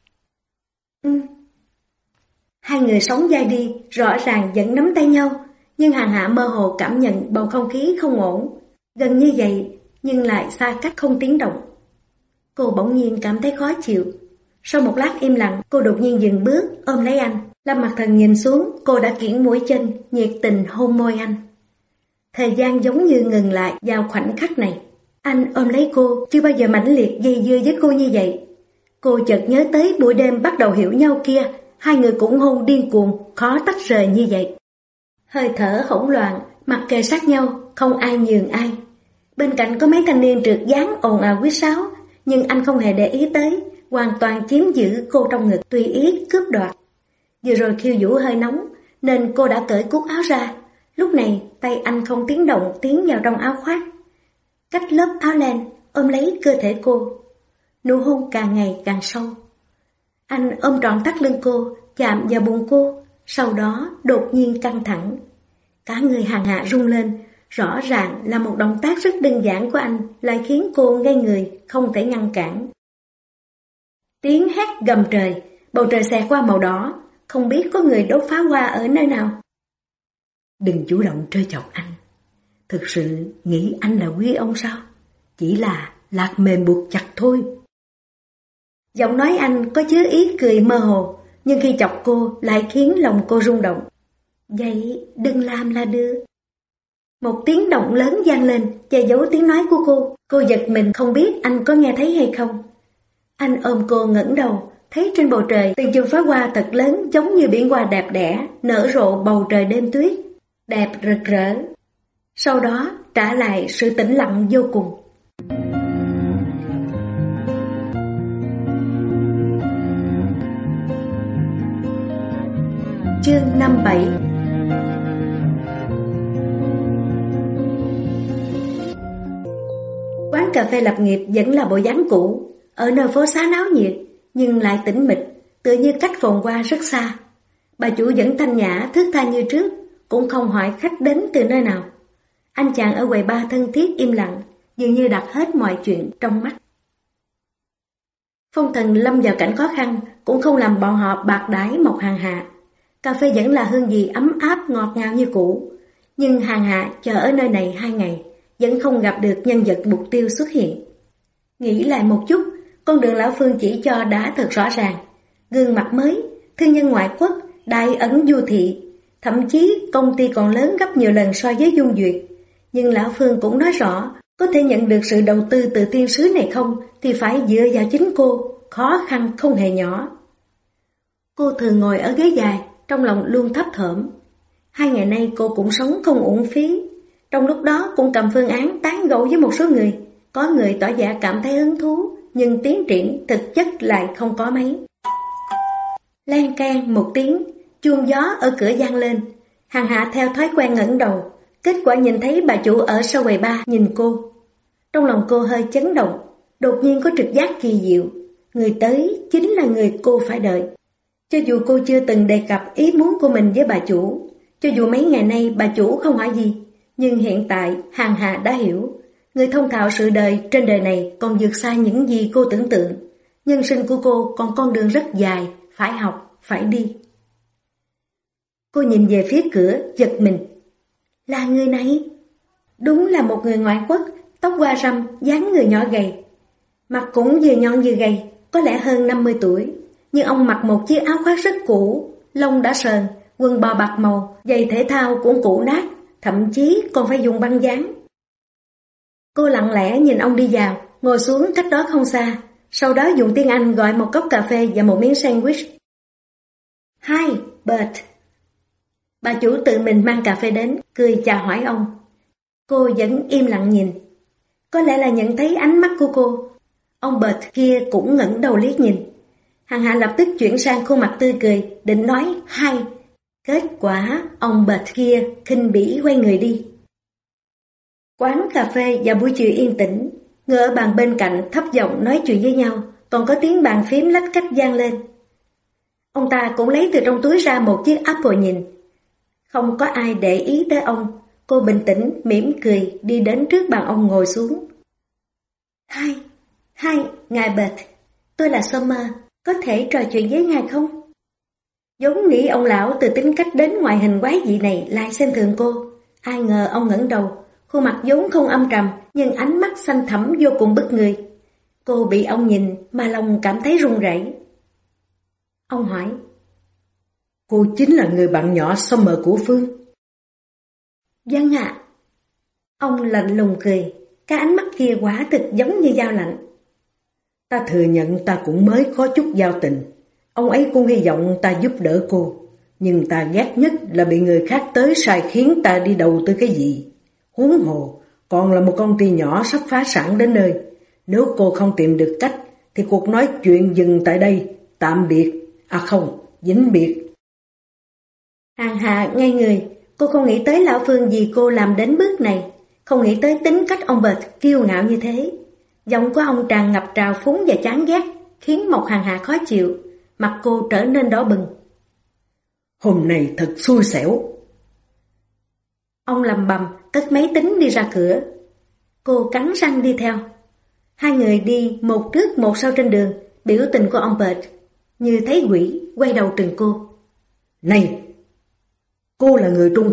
[SPEAKER 1] Hai người sóng vai đi, rõ ràng vẫn nắm tay nhau, nhưng Hằng Hạ mơ hồ cảm nhận bầu không khí không ổn, gần như vậy nhưng lại xa cách không tiếng động. Cô bỗng nhiên cảm thấy khó chịu. Sau một lát im lặng, cô đột nhiên dừng bước, ôm lấy anh. Lâm Mặc Thần nhìn xuống, cô đã kiễng mũi chân, nhiệt tình hôn môi anh. Thời gian giống như ngừng lại vào khoảnh khắc này. Anh ôm lấy cô, chưa bao giờ mãnh liệt dây dưa với cô như vậy. Cô chợt nhớ tới buổi đêm bắt đầu hiểu nhau kia, hai người cũng hôn điên cuồng, khó tách rời như vậy. Hơi thở hỗn loạn, mặt kề sát nhau, không ai nhường ai. Bên cạnh có mấy thanh niên trượt dáng ồn ào huýt sáo, nhưng anh không hề để ý tới, hoàn toàn chiếm giữ cô trong ngực, tùy ý cướp đoạt. Vừa rồi khiêu vũ hơi nóng, nên cô đã cởi cúc áo ra. Lúc này tay anh không tiếng động tiến vào trong áo khoác, cách lớp áo len ôm lấy cơ thể cô. Nụ hôn càng ngày càng sâu. Anh ôm trọn thắt lưng cô, chạm vào bụng cô, sau đó đột nhiên căng thẳng. Cả người Hằng Hạ rung lên, rõ ràng là một động tác rất đơn giản của anh lại khiến cô ngây người, không thể ngăn cản. Tiếng hét gầm trời, bầu trời xẹt qua màu đỏ, không biết có người đốt pháo hoa ở nơi nào.
[SPEAKER 2] Đừng chủ động trêu chọc anh. Thực sự nghĩ anh là quý ông sao? Chỉ là lạc mềm buộc chặt thôi.
[SPEAKER 1] Giọng nói anh có chứa ý cười mơ hồ, nhưng khi chọc cô lại khiến lòng cô rung động. Vậy đừng làm là được. Một tiếng động lớn vang lên, che giấu tiếng nói của cô. Cô giật mình không biết anh có nghe thấy hay không. Anh ôm cô ngẩng đầu, thấy trên bầu trời từng chùm pháo hoa thật lớn giống như biển hoa đẹp đẽ, nở rộ bầu trời đêm tuyết, đẹp rực rỡ. Sau đó trả lại sự tĩnh lặng vô cùng. Chương 57. Quán cà phê lập nghiệp vẫn là bộ dáng cũ, ở nơi phố xá náo nhiệt, nhưng lại tĩnh mịch, tựa như cách phồn hoa rất xa. Bà chủ vẫn thanh nhã, thướt tha như trước, cũng không hỏi khách đến từ nơi nào. Anh chàng ở quầy bar thân thiết im lặng, dường như đặt hết mọi chuyện trong mắt. Phong Thần lâm vào cảnh khó khăn, cũng không làm bọn họ bạc đãi Mộc Hàn Hạ. Cà phê vẫn là hương vị ấm áp ngọt ngào như cũ, nhưng Hàn Hạ chờ ở nơi này 2 ngày, vẫn không gặp được nhân vật mục tiêu xuất hiện. Nghĩ lại một chút, con đường lão Phương chỉ cho đã thật rõ ràng. Gương mặt mới, thương nhân ngoại quốc, đại ẩn du thị, thậm chí công ty còn lớn gấp nhiều lần so với Dung Duyệt. Nhưng lão Phương cũng nói rõ, có thể nhận được sự đầu tư từ thiên sứ này không thì phải dựa vào chính cô, khó khăn không hề nhỏ. Cô thường ngồi ở ghế dài, trong lòng luôn thấp thởm. 2 ngày nay cô cũng sống không uổng phí. Trong lúc đó cũng cầm phương án tán gẫu với một số người. Có người tỏ vẻ cảm thấy hứng thú, nhưng tiến triển thực chất lại không có mấy. Len keng một tiếng, chuông gió ở cửa vang lên. Hàn Hạ theo thói quen ngẩng đầu, kết quả nhìn thấy bà chủ ở sau quầy bar nhìn cô. Trong lòng cô hơi chấn động, đột nhiên có trực giác kỳ diệu. Người tới chính là người cô phải đợi. Cho dù cô chưa từng đề cập ý muốn của mình với bà chủ, cho dù mấy ngày nay bà chủ không hỏi gì, nhưng hiện tại Hàn Hạ đã hiểu. Người thông thạo sự đời trên đời này còn vượt xa những gì cô tưởng tượng. Nhân sinh của cô còn con đường rất dài, phải học, phải đi. Cô nhìn về phía cửa, giật mình. Là người này? Đúng là một người ngoại quốc, tóc hoa râm, dáng người nhỏ gầy. Mặt cũng vừa nhọn vừa gầy, có lẽ hơn 50 tuổi. Nhưng ông mặc một chiếc áo khoác rất cũ, lông đã sờn, quần bò bạc màu, giày thể thao cũng cũ nát, thậm chí còn phải dùng băng dán. Cô lặng lẽ nhìn ông đi vào, ngồi xuống cách đó không xa, sau đó dùng tiếng Anh gọi một cốc cà phê và một miếng sandwich. Hi, Bert. Bà chủ tự mình mang cà phê đến, cười chào hỏi ông. Cô vẫn im lặng nhìn. Có lẽ là nhận thấy ánh mắt của cô. Ông Bert kia cũng ngẩng đầu liếc nhìn. Hàn Hạ lập tức chuyển sang khuôn mặt tươi cười, định nói hi. Kết quả ông Bert kia khinh bỉ quay người đi. Quán cà phê vào buổi chiều yên tĩnh, người ở bàn bên cạnh thấp giọng nói chuyện với nhau, còn có tiếng bàn phím lách cách vang lên. Ông ta cũng lấy từ trong túi ra một chiếc Apple nhìn. Không có ai để ý tới ông, cô bình tĩnh, mỉm cười đi đến trước bàn ông ngồi xuống. Hi, ngài Bert, tôi là Summer, có thể trò chuyện với ngài không? Giống nghĩ ông lão từ tính cách đến ngoại hình quái dị này lại xem thường cô. Ai ngờ ông ngẩng đầu, khuôn mặt vốn không âm trầm, nhưng ánh mắt xanh thẳm vô cùng bức người. Cô bị ông nhìn mà lòng cảm thấy run rẩy. Ông hỏi, cô chính là người bạn nhỏ Summer của Phương? Vâng ạ. Ông lạnh lùng cười, cái ánh mắt kia quả thực giống như dao lạnh. Ta thừa nhận ta cũng mới có chút giao tình. Ông ấy cũng hy vọng ta giúp đỡ cô, nhưng ta ghét nhất là bị người khác tới sai khiến ta đi đầu tư cái gì. Huống hồ, còn là một công ty nhỏ sắp phá sản đến nơi. Nếu cô không tìm được cách, thì cuộc nói chuyện dừng tại đây, tạm biệt, không, vĩnh biệt. Hàn Hạ ngây người, cô không nghĩ tới lão Phương vì cô làm đến bước này, không nghĩ tới tính cách ông Bert kiêu ngạo như thế. Giọng của ông tràn ngập trào phúng và chán ghét, khiến Mộc Hàn Hạ khó chịu, mặt cô trở nên đỏ bừng. Hôm nay thật xui xẻo. Ông lầm bầm, cất máy tính đi ra cửa. Cô cắn răng đi theo. Hai người đi một trước một sau trên đường, biểu tình của ông Bert như thấy quỷ, quay đầu trừng cô. Này, cô là người Trung Quốc,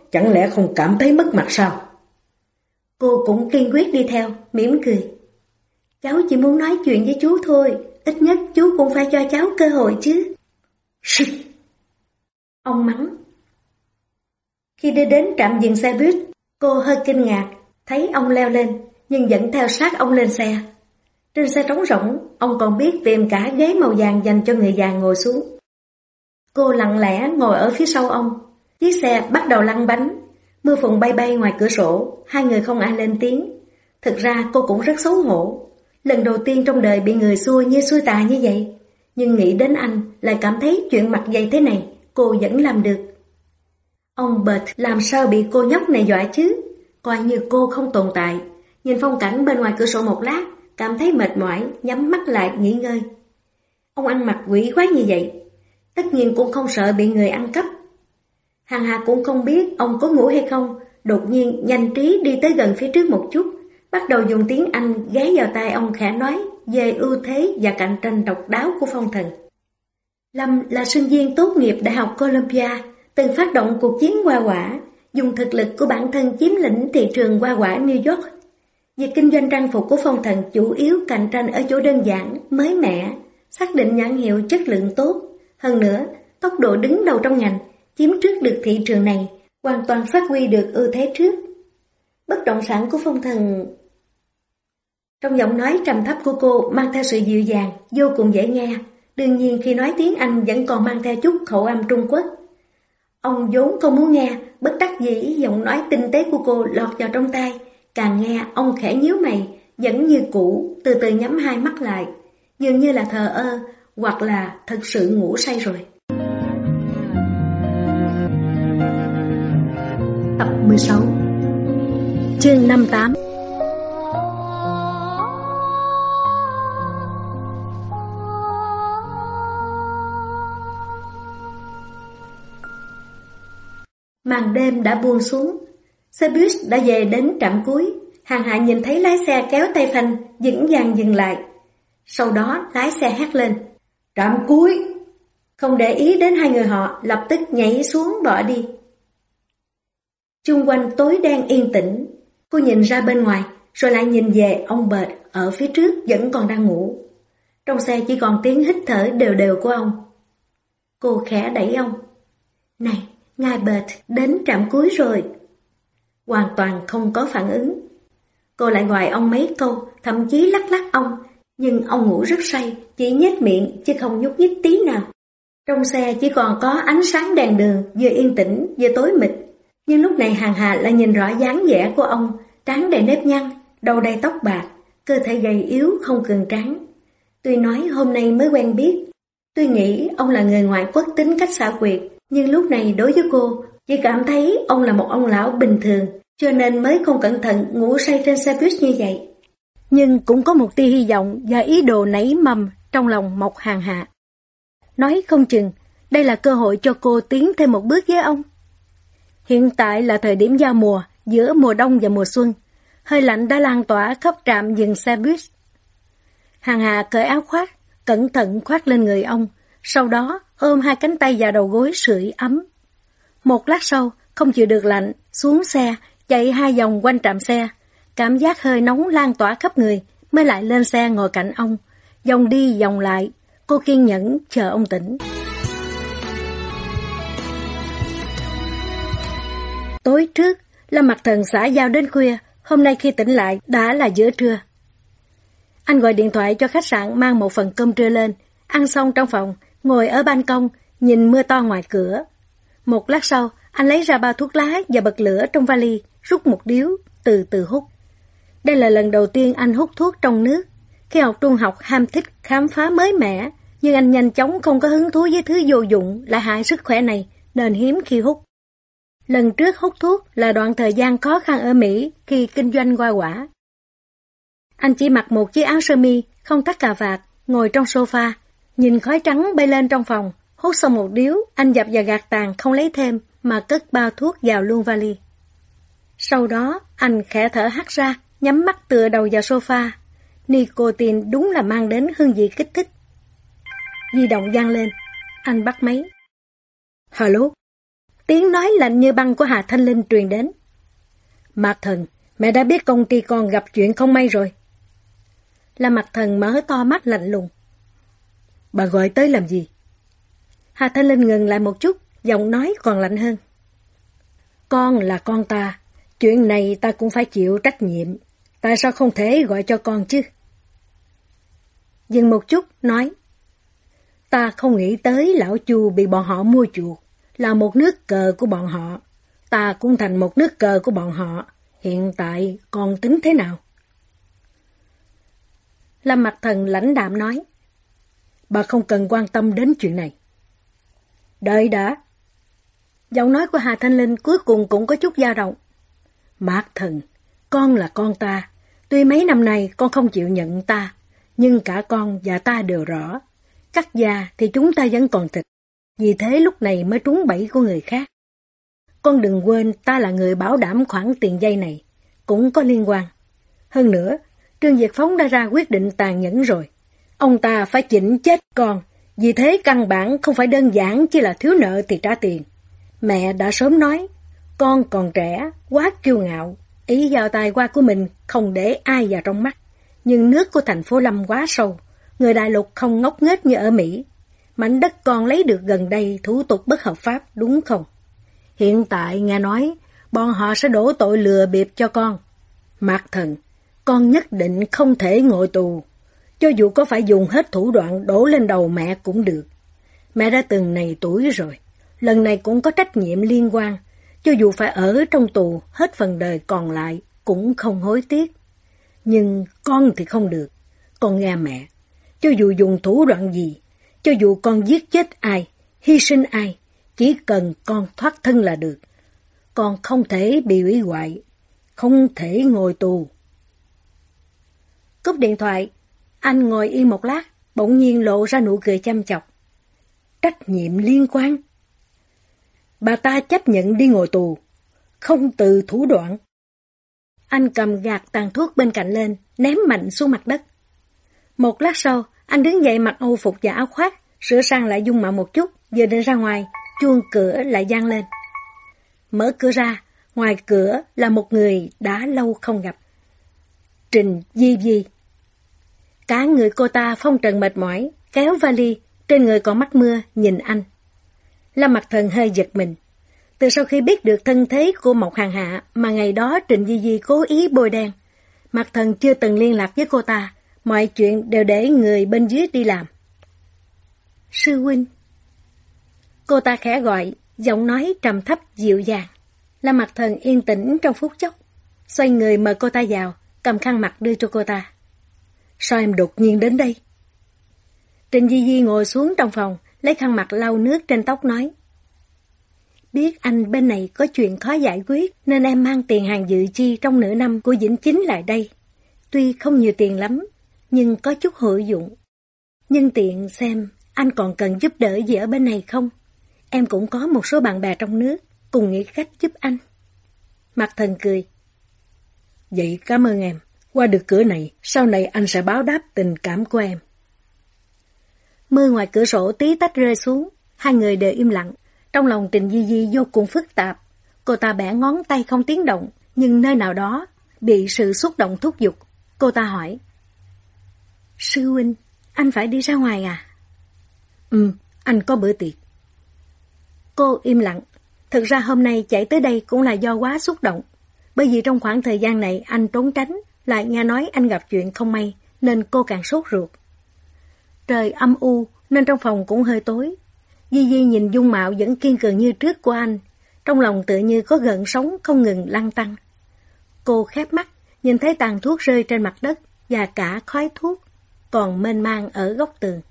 [SPEAKER 2] chẳng lẽ không cảm thấy mất mặt sao?
[SPEAKER 1] Cô cũng kiên quyết đi theo, mỉm cười. Cháu chỉ muốn nói chuyện với chú thôi, ít nhất chú cũng phải cho cháu cơ hội chứ.
[SPEAKER 2] Shit!
[SPEAKER 1] Ông mắng. Khi đi đến trạm dừng xe buýt, cô hơi kinh ngạc, thấy ông leo lên, nhưng vẫn theo sát ông lên xe. Trên xe trống rỗng, ông còn biết tìm cả ghế màu vàng dành cho người già ngồi xuống. Cô lặng lẽ ngồi ở phía sau ông. Chiếc xe bắt đầu lăn bánh, mưa phùn bay bay ngoài cửa sổ, hai người không ai lên tiếng. Thực ra cô cũng rất xấu hổ. Lần đầu tiên trong đời bị người xua như xuôi tà như vậy. Nhưng nghĩ đến anh, lại cảm thấy chuyện mặt dày thế này, cô vẫn làm được. Ông Bert làm sao bị cô nhóc này dọa chứ? Coi như cô không tồn tại. Nhìn phong cảnh bên ngoài cửa sổ một lát, cảm thấy mệt mỏi, nhắm mắt lại nghỉ ngơi. Ông ăn mặc quỷ quái như vậy, tất nhiên cũng không sợ bị người ăn cắp. Hằng Hà cũng không biết ông có ngủ hay không, đột nhiên nhanh trí đi tới gần phía trước một chút, bắt đầu dùng tiếng Anh ghé vào tai ông khẽ nói về ưu thế và cạnh tranh độc đáo của phong thần. Lâm là sinh viên tốt nghiệp Đại học Columbia, từng phát động cuộc chiến hoa quả, dùng thực lực của bản thân chiếm lĩnh thị trường hoa quả New York. Việc kinh doanh trang phục của phong thần chủ yếu cạnh tranh ở chỗ đơn giản, mới mẻ, xác định nhãn hiệu chất lượng tốt. Hơn nữa, tốc độ đứng đầu trong ngành, chiếm trước được thị trường này, hoàn toàn phát huy được ưu thế trước. Bất động sản của phong thần... Trong giọng nói trầm thấp của cô mang theo sự dịu dàng, vô cùng dễ nghe. Đương nhiên khi nói tiếng Anh vẫn còn mang theo chút khẩu âm Trung Quốc. Ông vốn không muốn nghe, bất đắc dĩ giọng nói tinh tế của cô lọt vào trong tai. Càng nghe, ông khẽ nhíu mày, vẫn như cũ, từ từ nhắm hai mắt lại. Dường như là thờ ơ, hoặc là thật sự ngủ say rồi.
[SPEAKER 2] Tập 16 Chương 58.
[SPEAKER 1] Màn đêm đã buông xuống, xe buýt đã về đến trạm cuối. Hằng Hạ nhìn thấy lái xe kéo tay phanh, vững vàng dừng lại. Sau đó lái xe hét lên, trạm cuối. Không để ý đến hai người họ, lập tức nhảy xuống bỏ đi. Chung quanh tối đen yên tĩnh. Cô nhìn ra bên ngoài, rồi lại nhìn về ông Bert ở phía trước vẫn còn đang ngủ. Trong xe chỉ còn tiếng hít thở đều đều của ông. Cô khẽ đẩy ông. Này, ngài Bert, đến trạm cuối rồi. Hoàn toàn không có phản ứng. Cô lại gọi ông mấy câu, thậm chí lắc lắc ông, nhưng ông ngủ rất say, chỉ nhếch miệng chứ không nhúc nhích tí nào. Trong xe chỉ còn có ánh sáng đèn đường, vừa yên tĩnh vừa tối mịt. Nhưng lúc này Hằng Hà lại nhìn rõ dáng vẻ của ông, trán đầy nếp nhăn, đầu đầy tóc bạc, cơ thể gầy yếu không cường tráng. Tuy nói hôm nay mới quen biết, tuy nghĩ ông là người ngoại quốc tính cách xảo quyệt, nhưng lúc này đối với cô, chỉ cảm thấy ông là một ông lão bình thường, cho nên mới không cẩn thận ngủ say trên xe buýt như vậy.
[SPEAKER 2] Nhưng cũng có một tia hy vọng và ý đồ nảy mầm trong lòng Mộc Hằng Hạ. Nói không chừng, đây là cơ hội cho cô tiến thêm một bước với ông. Hiện tại là thời điểm giao mùa, giữa mùa đông và mùa xuân. Hơi lạnh đã lan tỏa khắp trạm dừng xe buýt. Hằng Hà cởi áo khoác, cẩn thận khoác lên người ông, sau đó ôm hai cánh tay vào đầu gối sưởi ấm. Một lát sau, không chịu được lạnh, xuống xe, chạy 2 vòng quanh trạm xe. Cảm giác hơi nóng lan tỏa khắp người, mới lại lên xe ngồi cạnh ông. Vòng đi vòng lại, cô kiên nhẫn chờ ông tỉnh. Tối trước, Lâm Mặc Thần xã giao đến khuya, hôm nay khi tỉnh lại đã là giữa trưa. Anh gọi điện thoại cho khách sạn mang một phần cơm trưa lên, ăn xong trong phòng, ngồi ở ban công, nhìn mưa to ngoài cửa. Một lát sau, anh lấy ra bao thuốc lá và bật lửa trong vali, rút một điếu, từ từ hút. Đây là lần đầu tiên anh hút thuốc trong nước. Khi học trung học ham thích khám phá mới mẻ, nhưng anh nhanh chóng không có hứng thú với thứ vô dụng lại hại sức khỏe này, nên hiếm khi hút. Lần trước hút thuốc là đoạn thời gian khó khăn ở Mỹ khi kinh doanh hoa quả. Anh chỉ mặc một chiếc áo sơ mi, không thắt cà vạt, ngồi trong sofa, nhìn khói trắng bay lên trong phòng. Hút xong một điếu, anh dập vào gạt tàn không lấy thêm mà cất bao thuốc vào luôn vali. Sau đó, anh khẽ thở hắt ra, nhắm mắt tựa đầu vào sofa. Nicotine đúng là mang đến hương vị kích thích. Di động vang lên, anh bắt máy. Alo?
[SPEAKER 1] Tiếng nói lạnh như băng của Hà Thanh Linh truyền đến. Mạc Thần, mẹ đã biết công ty con gặp chuyện không may rồi. Lâm Mạc Thần mở to mắt lạnh lùng. Bà gọi tới làm gì? Hà Thanh Linh ngừng lại một chút, giọng nói còn lạnh hơn. Con là con ta, chuyện này ta cũng phải chịu trách nhiệm. Tại sao không thể gọi cho con chứ? Dừng một chút, nói. Ta không nghĩ tới lão Chu bị bọn họ mua chuộc, là một nước cờ của bọn họ. Ta cũng thành một nước cờ của bọn họ. Hiện tại con tính thế nào? Lâm Mạc Thần lãnh đạm nói. Bà không cần quan tâm đến chuyện này. Đợi đã. Giọng nói của Hà Thanh Linh cuối cùng cũng có chút dao động. Mạc Thần, con là con ta. Tuy mấy năm nay con không chịu nhận ta, nhưng cả con và ta đều rõ. Cắt da thì chúng ta vẫn còn thịt. Vì thế lúc này mới trúng bẫy của người khác. Con đừng quên ta là người bảo đảm khoản tiền vay này. Cũng có liên quan. Hơn nữa, Trương Việt Phóng đã ra quyết định tàn nhẫn rồi. Ông ta phải chỉnh chết con. Vì thế căn bản không phải đơn giản chỉ là thiếu nợ thì trả tiền. Mẹ đã sớm nói, con còn trẻ, quá kiêu ngạo. Ý vào tài hoa của mình không để ai vào trong mắt. Nhưng nước của thành phố Lâm quá sâu. Người đại lục không ngốc nghếch như ở Mỹ. Mảnh đất con lấy được gần đây thủ tục bất hợp pháp đúng không? Hiện tại nghe nói bọn họ sẽ đổ tội lừa bịp cho con. Mạc Thần, con nhất định không thể ngồi tù. Cho dù có phải dùng hết thủ đoạn đổ lên đầu mẹ cũng được. Mẹ đã từng này tuổi rồi. Lần này cũng có trách nhiệm liên quan. Cho dù phải ở trong tù hết phần đời còn lại cũng không hối tiếc. Nhưng con thì không được. Con nghe mẹ. Cho dù dùng thủ đoạn gì, cho dù con giết chết ai, hy sinh ai, chỉ cần con thoát thân là được. Con không thể bị hủy hoại, không thể ngồi tù. Cúp điện thoại, anh ngồi yên một lát, bỗng nhiên lộ ra nụ cười chăm chọc. Trách nhiệm liên quan. Bà ta chấp nhận đi ngồi tù, không từ thủ đoạn. Anh cầm gạt tàn thuốc bên cạnh lên, ném mạnh xuống mặt đất. Một lát sau, anh đứng dậy mặc âu phục và áo khoác, sửa sang lại dung mạo một chút, vừa định ra ngoài, chuông cửa lại vang lên. Mở cửa ra, ngoài cửa là một người đã lâu không gặp. Trình Di Di. Cả người cô ta phong trần mệt mỏi, kéo vali, trên người còn mắc mưa, nhìn anh. Lâm Mạc Thần hơi giật mình. Từ sau khi biết được thân thế của Mộc Hàng Hạ mà ngày đó Trình Di Di cố ý bôi đen, Mạc Thần chưa từng liên lạc với cô ta, mọi chuyện đều để người bên dưới đi làm. Sư huynh. Cô ta khẽ gọi, giọng nói trầm thấp dịu dàng. Lâm Mạc Thần yên tĩnh trong phút chốc, xoay người mời cô ta vào, cầm khăn mặt đưa cho cô ta. Sao em đột nhiên đến đây? Trình Di Di ngồi xuống trong phòng, lấy khăn mặt lau nước trên tóc nói. Biết anh bên này có chuyện khó giải quyết, nên em mang tiền hàng dự chi trong nửa năm của Vĩnh Chính lại đây. Tuy không nhiều tiền lắm, nhưng có chút hữu dụng. Nhân tiện xem anh còn cần giúp đỡ gì ở bên này không? Em cũng có một số bạn bè trong nước, cùng nghĩ cách giúp anh. Mạc Thần cười. Vậy cảm ơn em. Qua được cửa này, sau này anh sẽ báo đáp tình cảm của em. Mưa ngoài cửa sổ tí tách rơi xuống, hai người đều im lặng. Trong lòng Trình Di Di vô cùng phức tạp. Cô ta bẻ ngón tay không tiếng động, nhưng nơi nào đó bị sự xúc động thúc giục. Cô ta hỏi. Sư huynh, anh phải đi ra ngoài à? Anh có bữa tiệc. Cô im lặng. Thực ra hôm nay chạy tới đây cũng là do quá xúc động. Bởi vì trong khoảng thời gian này anh trốn tránh, lại nghe nói anh gặp chuyện không may, nên cô càng sốt ruột. Trời âm u, nên trong phòng cũng hơi tối. Di Di nhìn dung mạo vẫn kiên cường như trước của anh, trong lòng tự như có gợn sóng không ngừng lăn tăn. Cô khép mắt, nhìn thấy tàn thuốc rơi trên mặt đất và cả khói thuốc còn mênh mang ở góc tường.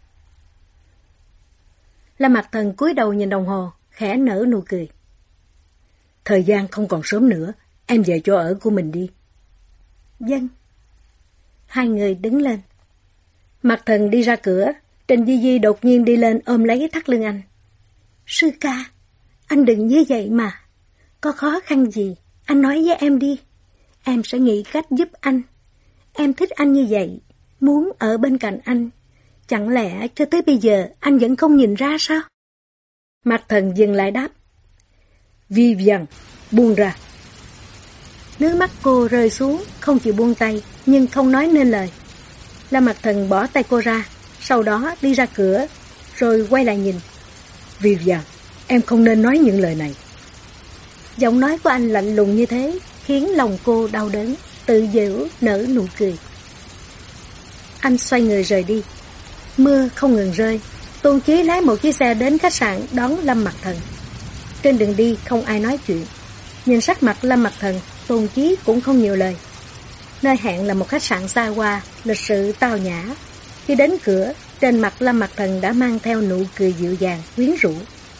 [SPEAKER 1] Lâm Mạc Thần cúi đầu nhìn đồng hồ, khẽ nở nụ cười. Thời gian không còn sớm nữa, em về chỗ ở của mình đi. Vâng. Hai người đứng lên. Mạc Thần đi ra cửa, Trình Di Di đột nhiên đi lên ôm lấy thắt lưng anh. Sư ca, anh đừng như vậy mà. Có khó khăn gì, anh nói với em đi. Em sẽ nghĩ cách giúp anh. Em thích anh như vậy, muốn ở bên cạnh anh. Chẳng lẽ cho tới bây giờ anh vẫn không nhìn ra sao? Mạc Thần dừng lại đáp.
[SPEAKER 2] Vivian, buông ra.
[SPEAKER 1] Nước mắt cô rơi xuống, không chịu buông tay, nhưng không nói nên lời. Lâm Mặc Thần bỏ tay cô ra, sau đó đi ra cửa, rồi quay lại nhìn.
[SPEAKER 2] Vivian, em không nên nói những lời này.
[SPEAKER 1] Giọng nói của anh lạnh lùng như thế, khiến lòng cô đau đớn, tự giễu nở nụ cười. Anh xoay người rời đi. Mưa không ngừng rơi. Tôn Chí lái một chiếc xe đến khách sạn đón Lâm Mặc Thần. Trên đường đi không ai nói chuyện. Nhìn sắc mặt Lâm Mặc Thần, Tôn Chí cũng không nhiều lời. Nơi hẹn là một khách sạn xa hoa, lịch sự tao nhã. Khi đến cửa, trên mặt Lâm Mặc Thần đã mang theo nụ cười dịu dàng, quyến rũ.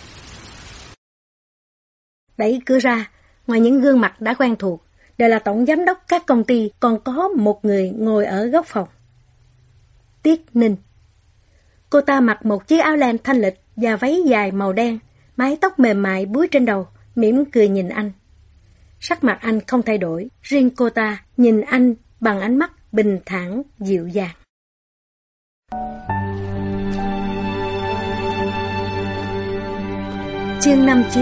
[SPEAKER 1] Đẩy cửa ra, ngoài những gương mặt đã quen thuộc, đều là tổng giám đốc các công ty, còn có một người ngồi ở góc phòng. Tiết Ninh. Cô ta mặc một chiếc áo len thanh lịch và váy dài màu đen, mái tóc mềm mại búi trên đầu, mỉm cười nhìn anh. Sắc mặt anh không thay đổi, riêng cô ta nhìn anh bằng ánh mắt bình thản, dịu dàng. Chương 59.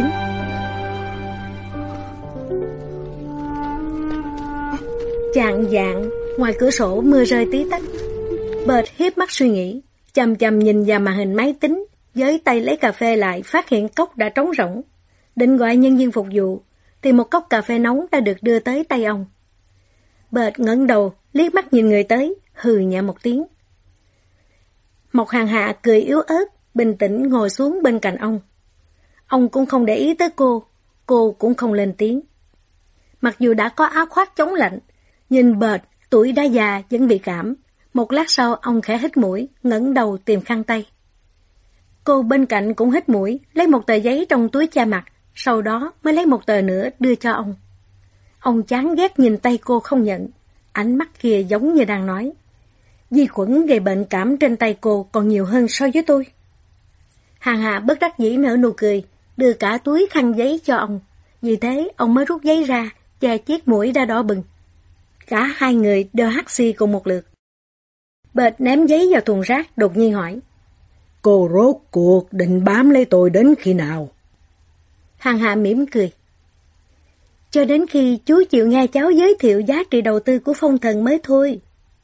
[SPEAKER 1] Chạng vạng, ngoài cửa sổ mưa rơi tí tách. Bert hiếp mắt suy nghĩ, chằm chằm nhìn vào màn hình máy tính, với tay lấy cà phê lại phát hiện cốc đã trống rỗng. Định gọi nhân viên phục vụ, thì một cốc cà phê nóng đã được đưa tới tay ông. Bert ngẩng đầu, liếc mắt nhìn người tới, hừ nhẹ một tiếng. Mộc Hàn Hạ cười yếu ớt, bình tĩnh ngồi xuống bên cạnh ông. Ông cũng không để ý tới cô cũng không lên tiếng. Mặc dù đã có áo khoác chống lạnh, nhìn Bert tuổi đã già vẫn bị cảm. Một lát sau ông khẽ hít mũi, ngẩng đầu tìm khăn tay. Cô bên cạnh cũng hít mũi, lấy một tờ giấy trong túi che mặt, sau đó mới lấy một tờ nữa đưa cho ông. Ông chán ghét nhìn tay cô không nhận, ánh mắt kia giống như đang nói: vi khuẩn gây bệnh cảm trên tay cô còn nhiều hơn so với tôi. Hàn Hạ bất đắc dĩ nở nụ cười, đưa cả túi khăn giấy cho ông. Vì thế ông mới rút giấy ra, che chiếc mũi đã đỏ bừng. Cả hai người đều hắt xì cùng một lượt. Bệt ném giấy vào thùng rác, đột nhiên hỏi:
[SPEAKER 2] Cô rốt cuộc định bám lấy tôi đến khi nào?
[SPEAKER 1] Hàn Hạ mỉm cười: cho đến khi chú chịu nghe cháu giới thiệu giá trị đầu tư của Phong Thần mới thôi.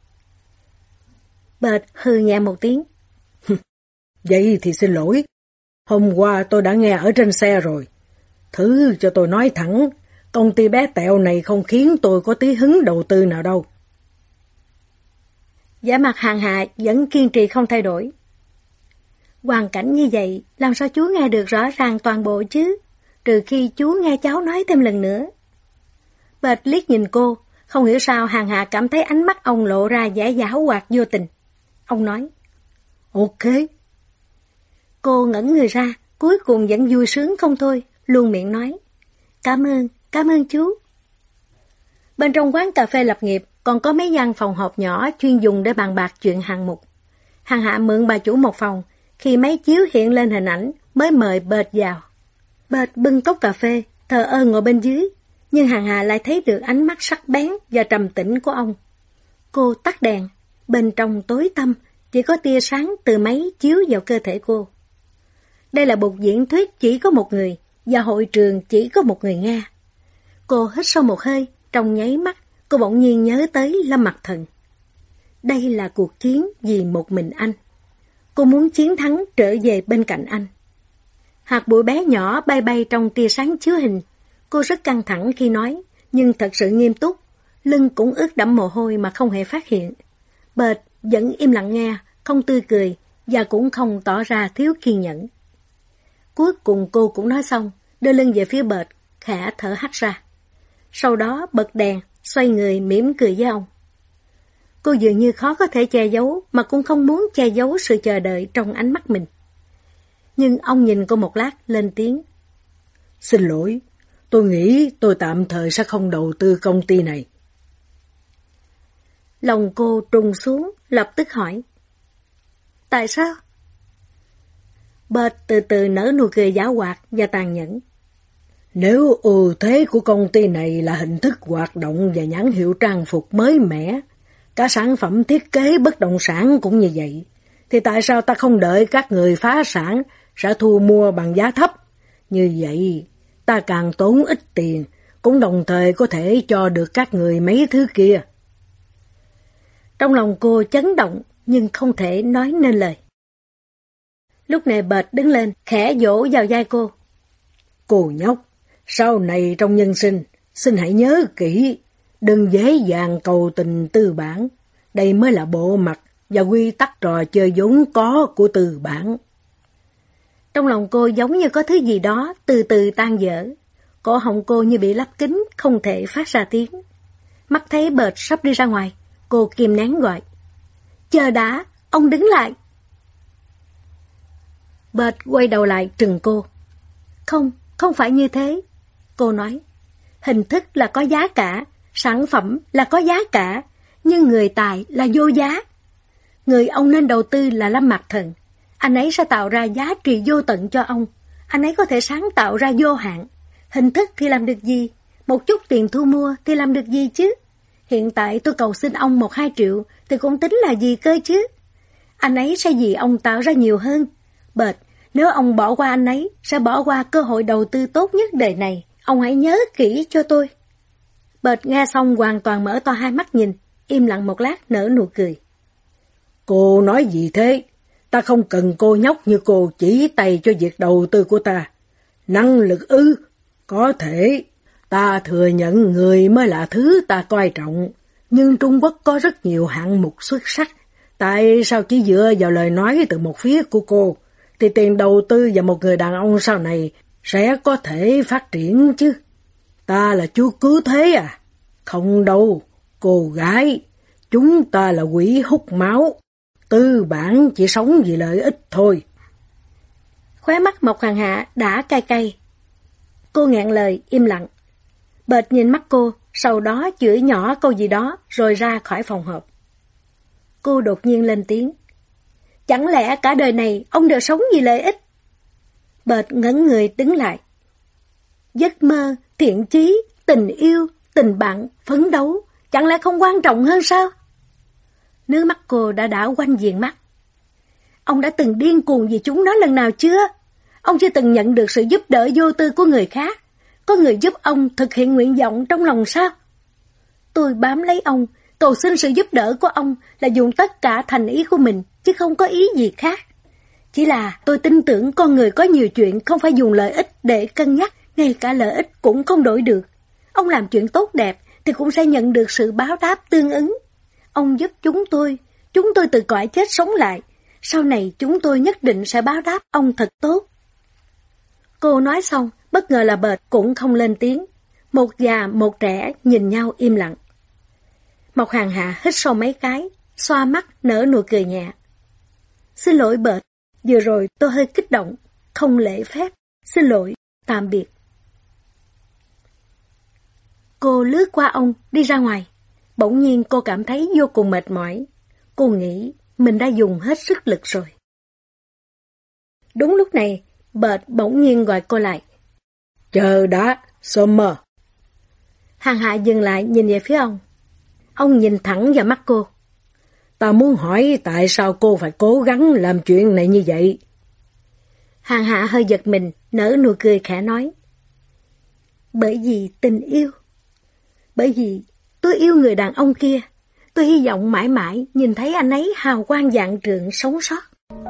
[SPEAKER 1] Bệt hừ nhẹ một tiếng.
[SPEAKER 2] Vậy thì xin lỗi. Hôm qua tôi đã nghe ở trên xe rồi. Thứ cho tôi nói thẳng, công ty bé tẹo này không khiến tôi có tí hứng đầu tư nào đâu.
[SPEAKER 1] Vẻ mặt Hàn Hạ vẫn kiên trì không thay đổi. Hoàn cảnh như vậy, làm sao chú nghe được rõ ràng toàn bộ chứ? Trừ khi chú nghe cháu nói thêm lần nữa. Bệt liếc nhìn cô, không hiểu sao Hàn Hạ cảm thấy ánh mắt ông lộ ra vẻ giảo hoạt vô tình. Ông nói:
[SPEAKER 2] Ok.
[SPEAKER 1] Cô ngẩn người ra, cuối cùng vẫn vui sướng không thôi, luôn miệng nói: cảm ơn chú. Bên trong quán cà phê lập nghiệp còn có mấy gian phòng họp nhỏ chuyên dùng để bàn bạc chuyện hạng mục. Hàn Hạ mượn bà chủ một phòng, khi máy chiếu hiện lên hình ảnh mới mời Bệt vào. Bệt bưng cốc cà phê, thờ ơ ngồi bên dưới, nhưng Hàn Hạ lại thấy được ánh mắt sắc bén và trầm tĩnh của ông. Cô tắt đèn, bên trong tối tăm, chỉ có tia sáng từ máy chiếu vào cơ thể cô. Đây là một diễn thuyết chỉ có một người, và hội trường chỉ có một người nghe. Cô hít sâu một hơi, trong nháy mắt, cô bỗng nhiên nhớ tới Lâm Mặc Thần. Đây là cuộc chiến vì một mình anh. Cô muốn chiến thắng trở về bên cạnh anh. Hạt bụi bé nhỏ bay bay trong tia sáng chiếu hình. Cô rất căng thẳng khi nói, nhưng thật sự nghiêm túc. Lưng cũng ướt đẫm mồ hôi mà không hề phát hiện. Bệt vẫn im lặng nghe, không tươi cười, và cũng không tỏ ra thiếu kiên nhẫn. Cuối cùng cô cũng nói xong, đưa lưng về phía Bệt, khẽ thở hắt ra. Sau đó bật đèn, xoay người mỉm cười với ông. Cô dường như khó có thể che giấu, mà cũng không muốn che giấu sự chờ đợi trong ánh mắt mình. Nhưng ông nhìn cô một lát, lên tiếng:
[SPEAKER 2] Xin lỗi, tôi nghĩ tôi tạm thời sẽ không đầu tư công ty này.
[SPEAKER 1] Lòng cô trùng xuống, lập tức hỏi: Tại sao? Bệt từ từ nở nụ cười giảo hoạt và tàn nhẫn.
[SPEAKER 2] Nếu ưu thế của công ty này là hình thức hoạt động và nhãn hiệu trang phục mới mẻ, cả sản phẩm thiết kế bất động sản cũng như vậy, thì tại sao ta không đợi các người phá sản sẽ thu mua bằng giá thấp? Như vậy, ta càng tốn ít tiền, cũng đồng thời có thể cho được các người mấy thứ kia.
[SPEAKER 1] Trong lòng cô chấn động nhưng không thể nói nên lời. Lúc này Bệt đứng lên, khẽ vỗ vào vai cô.
[SPEAKER 2] Cô nhóc, sau này trong nhân sinh, xin hãy nhớ kỹ, đừng dễ dàng cầu tình tư bản. Đây mới là bộ mặt và quy tắc trò chơi vốn có của tư bản.
[SPEAKER 1] Trong lòng cô giống như có thứ gì đó từ từ tan vỡ. Cổ họng cô như bị lấp kín, không thể phát ra tiếng. Mắt thấy Bệt sắp đi ra ngoài, cô kìm nén gọi. Chờ đã, ông đứng lại. Bệt quay đầu lại trừng cô. Không phải như thế. Cô nói, hình thức là có giá cả, sản phẩm là có giá cả, nhưng người tài là vô giá. Người ông nên đầu tư là Lâm Mạc Thần. Anh ấy sẽ tạo ra giá trị vô tận cho ông. Anh ấy có thể sáng tạo ra vô hạn. Hình thức thì làm được gì? Một chút tiền thu mua thì làm được gì chứ? Hiện tại tôi cầu xin ông 1-2 triệu thì cũng tính là gì cơ chứ? Anh ấy sẽ vì ông tạo ra nhiều hơn. Bệt, nếu ông bỏ qua anh ấy, sẽ bỏ qua cơ hội đầu tư tốt nhất đời này. Ông hãy nhớ kỹ cho tôi. Bệt nghe xong hoàn toàn mở to hai mắt nhìn, im lặng một lát nở nụ cười.
[SPEAKER 2] Cô nói gì thế? Ta không cần cô nhóc như cô chỉ tay cho việc đầu tư của ta. Năng lực ư? Có thể. Ta thừa nhận người mới là thứ ta coi trọng. Nhưng Trung Quốc có rất nhiều hạng mục xuất sắc. Tại sao chỉ dựa vào lời nói từ một phía của cô, thì tiền đầu tư vào một người đàn ông sau này sẽ có thể phát triển chứ? Ta là chúa cứu thế à? Không đâu, cô gái. Chúng ta là quỷ hút máu. Tư bản chỉ sống vì lợi ích thôi.
[SPEAKER 1] Khóe mắt Mộc Hàn Hạ đã cay cay. Cô nghẹn lời, im lặng. Bệt nhìn mắt cô, sau đó chửi nhỏ câu gì đó, rồi ra khỏi phòng họp. Cô đột nhiên lên tiếng. Chẳng lẽ cả đời này ông đều sống vì lợi ích? Bệt ngẩn người đứng lại. Giấc mơ, thiện chí, tình yêu, tình bạn, phấn đấu, chẳng lẽ không quan trọng hơn sao? Nước mắt cô đã đảo quanh viền mắt. Ông đã từng điên cuồng vì chúng nó lần nào chưa? Ông chưa từng nhận được sự giúp đỡ vô tư của người khác. Có người giúp ông thực hiện nguyện vọng trong lòng sao? Tôi bám lấy ông, cầu xin sự giúp đỡ của ông là dùng tất cả thành ý của mình, chứ không có ý gì khác. Chỉ là tôi tin tưởng con người có nhiều chuyện không phải dùng lợi ích để cân nhắc, ngay cả lợi ích cũng không đổi được. Ông làm chuyện tốt đẹp thì cũng sẽ nhận được sự báo đáp tương ứng. Ông giúp chúng tôi từ cõi chết sống lại. Sau này chúng tôi nhất định sẽ báo đáp ông thật tốt. Cô nói xong, bất ngờ là Bệt cũng không lên tiếng. Một già một trẻ nhìn nhau im lặng. Mộc Hàn Hạ hít sâu mấy cái, xoa mắt nở nụ cười nhẹ. Xin lỗi Bệt, vừa rồi tôi hơi kích động, không lễ phép. Xin lỗi, tạm biệt. Cô lướt qua ông, đi ra ngoài. Bỗng nhiên cô cảm thấy vô cùng mệt mỏi. Cô nghĩ mình đã dùng hết sức lực rồi. Đúng lúc này, Bệt bỗng nhiên gọi cô lại.
[SPEAKER 2] Chờ đã, Summer.
[SPEAKER 1] Hàn Hạ dừng lại nhìn về phía ông. Ông nhìn thẳng vào mắt cô.
[SPEAKER 2] Ta muốn hỏi tại sao cô phải cố gắng làm chuyện này như vậy?
[SPEAKER 1] Hàn Hạ hơi giật mình, nở nụ cười khẽ nói. Bởi vì tình yêu. Bởi vì tôi yêu người đàn ông kia. Tôi hy vọng mãi mãi nhìn thấy anh ấy hào quang vạn trượng sống sót.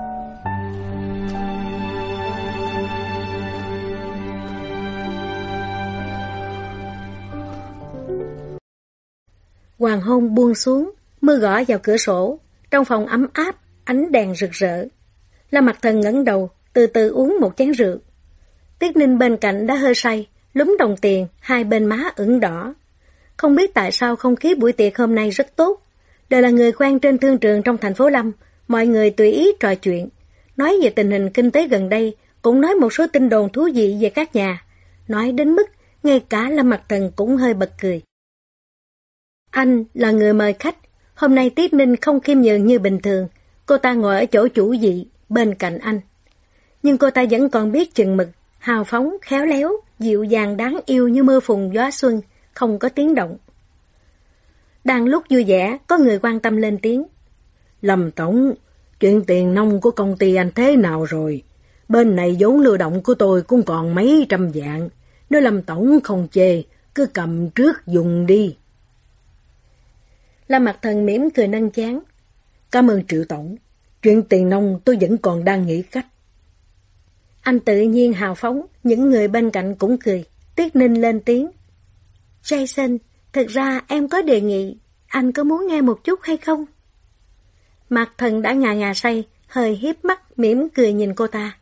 [SPEAKER 1] Hoàng hôn buông xuống, mưa gõ vào cửa sổ, trong phòng ấm áp, ánh đèn rực rỡ. Lâm Mặc Thần ngẩng đầu, từ từ uống một chén rượu. Tiết Ninh bên cạnh đã hơi say, lúm đồng tiền, hai bên má ửng đỏ. Không biết tại sao không khí buổi tiệc hôm nay rất tốt. Đều là người quen trên thương trường trong thành phố Lâm, mọi người tùy ý trò chuyện, nói về tình hình kinh tế gần đây, cũng nói một số tin đồn thú vị về các nhà, nói đến mức ngay cả Lâm Mặc Thần cũng hơi bật cười. Anh là người mời khách, hôm nay Tiết Ninh không khiêm nhường như bình thường, cô ta ngồi ở chỗ chủ vị, bên cạnh anh. Nhưng cô ta vẫn còn biết chừng mực, hào phóng, khéo léo, dịu dàng đáng yêu như mưa phùn gió xuân, không có tiếng động. Đang lúc vui vẻ, có người quan tâm lên tiếng.
[SPEAKER 2] Lâm Tổng, chuyện tiền nông của công ty anh thế nào rồi? Bên này vốn lưu động của tôi cũng còn mấy trăm vạn. Nếu Lâm tổng không chê, cứ cầm trước dùng đi.
[SPEAKER 1] Lâm Mặc Thần mỉm cười nâng chán.
[SPEAKER 2] Cảm ơn Triệu tổng, chuyện tiền nông tôi vẫn còn đang nghĩ cách.
[SPEAKER 1] Anh tự nhiên hào phóng, những người bên cạnh cũng cười. Tiết Ninh lên tiếng. Jason, thực ra em có đề nghị, anh có muốn nghe một chút hay không? Mặc Thần đã ngà say, hơi hiếp mắt mỉm cười nhìn cô ta.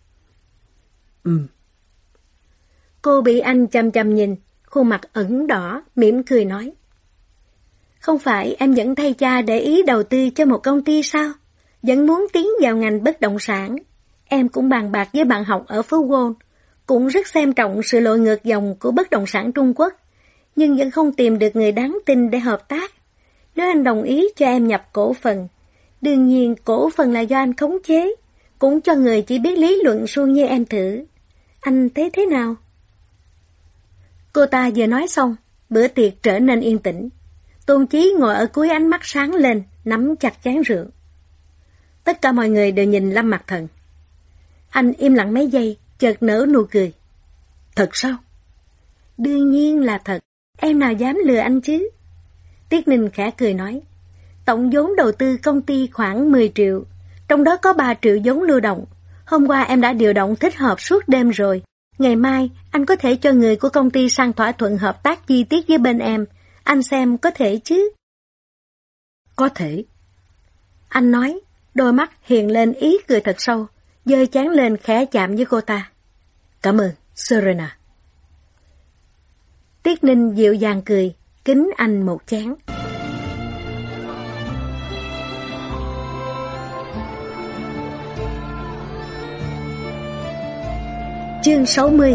[SPEAKER 1] Cô bị anh chăm chăm nhìn, khuôn mặt ửng đỏ, mỉm cười nói. Không phải em vẫn thay cha để ý đầu tư cho một công ty sao? Vẫn muốn tiến vào ngành bất động sản. Em cũng bàn bạc với bạn học ở phố Wall, cũng rất xem trọng sự lội ngược dòng của bất động sản Trung Quốc, nhưng vẫn không tìm được người đáng tin để hợp tác. Nếu anh đồng ý cho em nhập cổ phần, đương nhiên cổ phần là do anh khống chế, cũng cho người chỉ biết lý luận suông như em thử. Anh thấy thế nào? Cô ta vừa nói xong, bữa tiệc trở nên yên tĩnh. Tôn Chí ngồi ở cuối ánh mắt sáng lên, nắm chặt chén rượu. Tất cả mọi người đều nhìn Lâm Mặc Thần. Anh im lặng mấy giây, chợt nở nụ cười.
[SPEAKER 2] Thật sao?
[SPEAKER 1] Đương nhiên là thật, em nào dám lừa anh chứ? Tiết Ninh khẽ cười nói. Tổng vốn đầu tư công ty khoảng 10 triệu, trong đó có 3 triệu vốn lưu động. Hôm qua em đã điều động thích hợp suốt đêm rồi. Ngày mai, anh có thể cho người của công ty sang thỏa thuận hợp tác chi tiết với bên em. Anh xem có thể chứ?
[SPEAKER 2] Có thể.
[SPEAKER 1] Anh nói, đôi mắt hiện lên ý cười thật sâu, giơ chán lên khẽ chạm với cô ta.
[SPEAKER 2] Cảm ơn, Serena.
[SPEAKER 1] Tiết Ninh dịu dàng cười, kính anh một chán. Chương 60.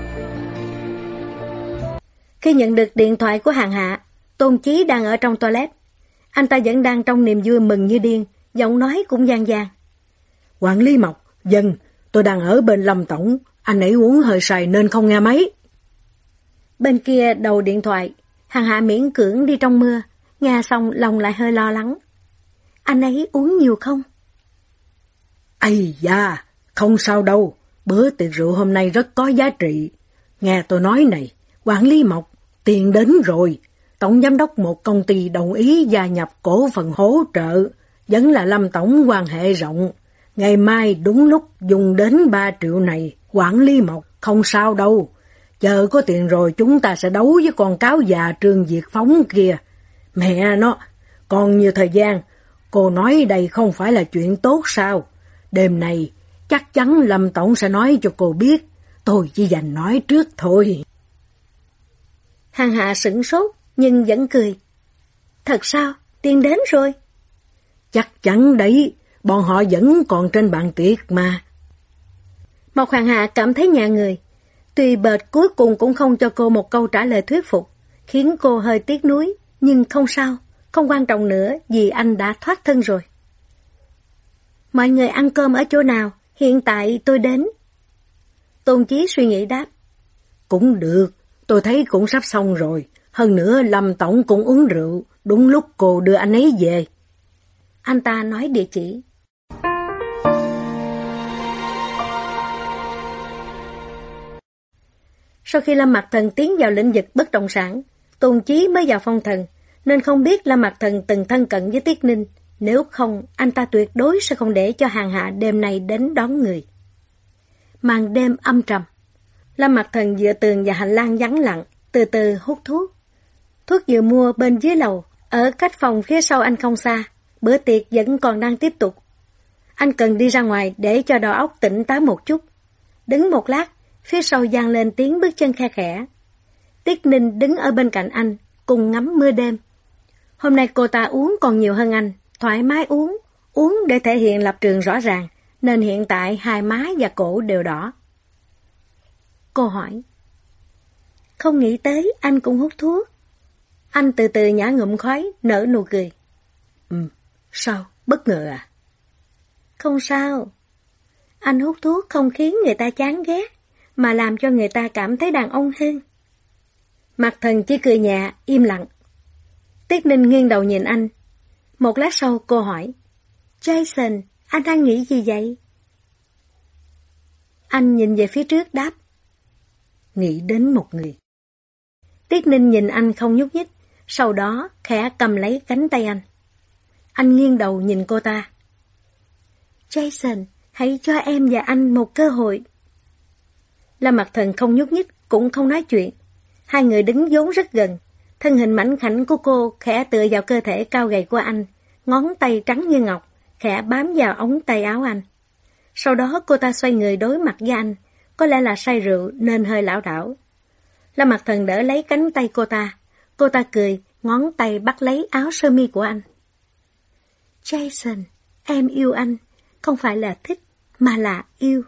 [SPEAKER 1] Khi nhận được điện thoại của Hàng Hạ, Tôn Chí đang ở trong toilet. Anh ta vẫn đang trong niềm vui mừng như điên, giọng nói cũng vang vang.
[SPEAKER 2] Quản lý Mộc, dân, tôi đang ở bên Lâm tổng, anh ấy uống hơi say nên không nghe máy.
[SPEAKER 1] Bên kia đầu điện thoại, Hàng Hạ miễn cưỡng đi trong mưa, nghe xong lòng lại hơi lo lắng. Anh ấy uống nhiều không?
[SPEAKER 2] Ây da, không sao đâu, bữa tiệc rượu hôm nay rất có giá trị. Nghe tôi nói này, quản lý Mộc, tiền đến rồi. Tổng giám đốc một công ty đồng ý gia nhập cổ phần hỗ trợ, vẫn là Lâm tổng quan hệ rộng. Ngày mai đúng lúc dùng đến 3 triệu này, quản lý Mộc, không sao đâu. Chờ có tiền rồi chúng ta sẽ đấu với con cáo già Trương Việt Phóng kia. Mẹ nó, còn nhiều thời gian, cô nói đây không phải là chuyện tốt sao? Đêm này, chắc chắn Lâm tổng sẽ nói cho cô biết, tôi chỉ dành nói trước thôi.
[SPEAKER 1] Hàng Hạ sửng sốt, nhưng vẫn cười. Thật sao? Tiền đến rồi?
[SPEAKER 2] Chắc chắn đấy, bọn họ vẫn còn trên bàn tiệc mà.
[SPEAKER 1] Mộc Hàng Hạ cảm thấy nhẹ người. Tuy bệt cuối cùng cũng không cho cô một câu trả lời thuyết phục, khiến cô hơi tiếc nuối, nhưng không sao, không quan trọng nữa vì anh đã thoát thân rồi. Mọi người ăn cơm ở chỗ nào? Hiện tại tôi đến. Tôn Chí suy nghĩ đáp.
[SPEAKER 2] Cũng được, tôi thấy cũng sắp xong rồi. Hơn nữa Lâm tổng cũng uống rượu, đúng lúc cô đưa anh ấy về.
[SPEAKER 1] Anh ta nói địa chỉ. Sau khi Lâm Mặc Thần tiến vào lĩnh vực bất động sản, Tôn Chí mới vào phong thần, nên không biết Lâm Mặc Thần từng thân cận với Tiết Ninh. Nếu không, anh ta tuyệt đối sẽ không để cho Hàng Hạ đêm nay đến đón người. Màn đêm âm trầm. Lâm Mặc Thần dựa tường và hành lang vắng lặng, từ từ hút thuốc. Thuốc vừa mua bên dưới lầu, ở cách phòng phía sau anh không xa, bữa tiệc vẫn còn đang tiếp tục. Anh cần đi ra ngoài để cho đầu óc tỉnh táo một chút. Đứng một lát, phía sau vang lên tiếng bước chân khe khẽ. Tiết Ninh đứng ở bên cạnh anh, cùng ngắm mưa đêm. Hôm nay cô ta uống còn nhiều hơn anh, thoải mái uống để thể hiện lập trường rõ ràng, nên hiện tại hai má và cổ đều đỏ. Cô hỏi. Không nghĩ tới anh cũng hút thuốc. Anh từ từ nhả ngụm khói, nở nụ cười.
[SPEAKER 2] Sao? Bất ngờ à?
[SPEAKER 1] Không sao. Anh hút thuốc không khiến người ta chán ghét, mà làm cho người ta cảm thấy đàn ông hơn. Mặc Thần chỉ cười nhẹ, im lặng. Tiết Ninh nghiêng đầu nhìn anh. Một lát sau cô hỏi. Jason, anh đang nghĩ gì vậy? Anh nhìn về phía trước đáp. nghĩ đến một người. Tiết Ninh nhìn anh không nhúc nhích, sau đó khẽ cầm lấy cánh tay anh. Anh nghiêng đầu nhìn cô ta. Jason, hãy cho em và anh một cơ hội. Lâm Mặc Thần không nhúc nhích, cũng không nói chuyện. Hai người đứng vốn rất gần. Thân hình mảnh khảnh của cô khẽ tựa vào cơ thể cao gầy của anh, ngón tay trắng như ngọc, khẽ bám vào ống tay áo anh. Sau đó cô ta xoay người đối mặt với anh, có lẽ là say rượu nên hơi lảo đảo. Lâm Mặc Thần đỡ lấy cánh tay cô ta cười, ngón tay bắt lấy áo sơ mi của anh. Jason, em yêu anh, không phải là thích, mà là yêu.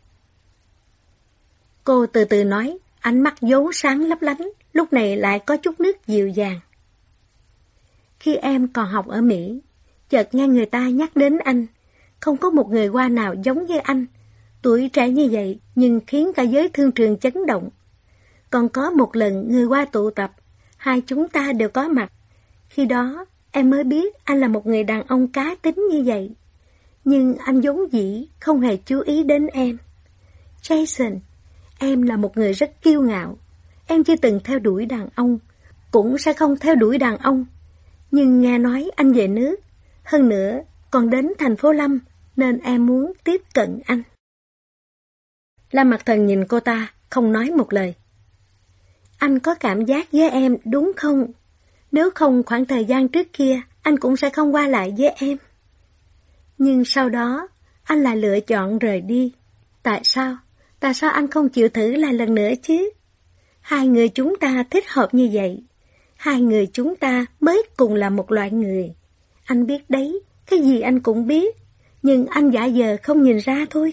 [SPEAKER 1] Cô từ từ nói, ánh mắt vốn sáng lấp lánh, lúc này lại có chút nước dịu dàng. Khi em còn học ở Mỹ, chợt nghe người ta nhắc đến anh, không có một người Hoa nào giống như anh, tuổi trẻ như vậy nhưng khiến cả giới thương trường chấn động. Còn có một lần người Hoa tụ tập, hai chúng ta đều có mặt. Khi đó em mới biết anh là một người đàn ông cá tính như vậy. Nhưng anh vốn dĩ không hề chú ý đến em. Jason, em là một người rất kiêu ngạo. Em chưa từng theo đuổi đàn ông, cũng sẽ không theo đuổi đàn ông. Nhưng nghe nói anh về nước, hơn nữa còn đến thành phố Lâm, nên em muốn tiếp cận anh. Lâm Mặc Thần nhìn cô ta, không nói một lời. Anh có cảm giác với em đúng không? Nếu không khoảng thời gian trước kia, anh cũng sẽ không qua lại với em. Nhưng sau đó, anh lại lựa chọn rời đi. Tại sao? Tại sao anh không chịu thử lại lần nữa chứ? Hai người chúng ta thích hợp như vậy. Hai người chúng ta mới cùng là một loại người. Anh biết đấy, cái gì anh cũng biết. Nhưng anh giả vờ không nhìn ra thôi.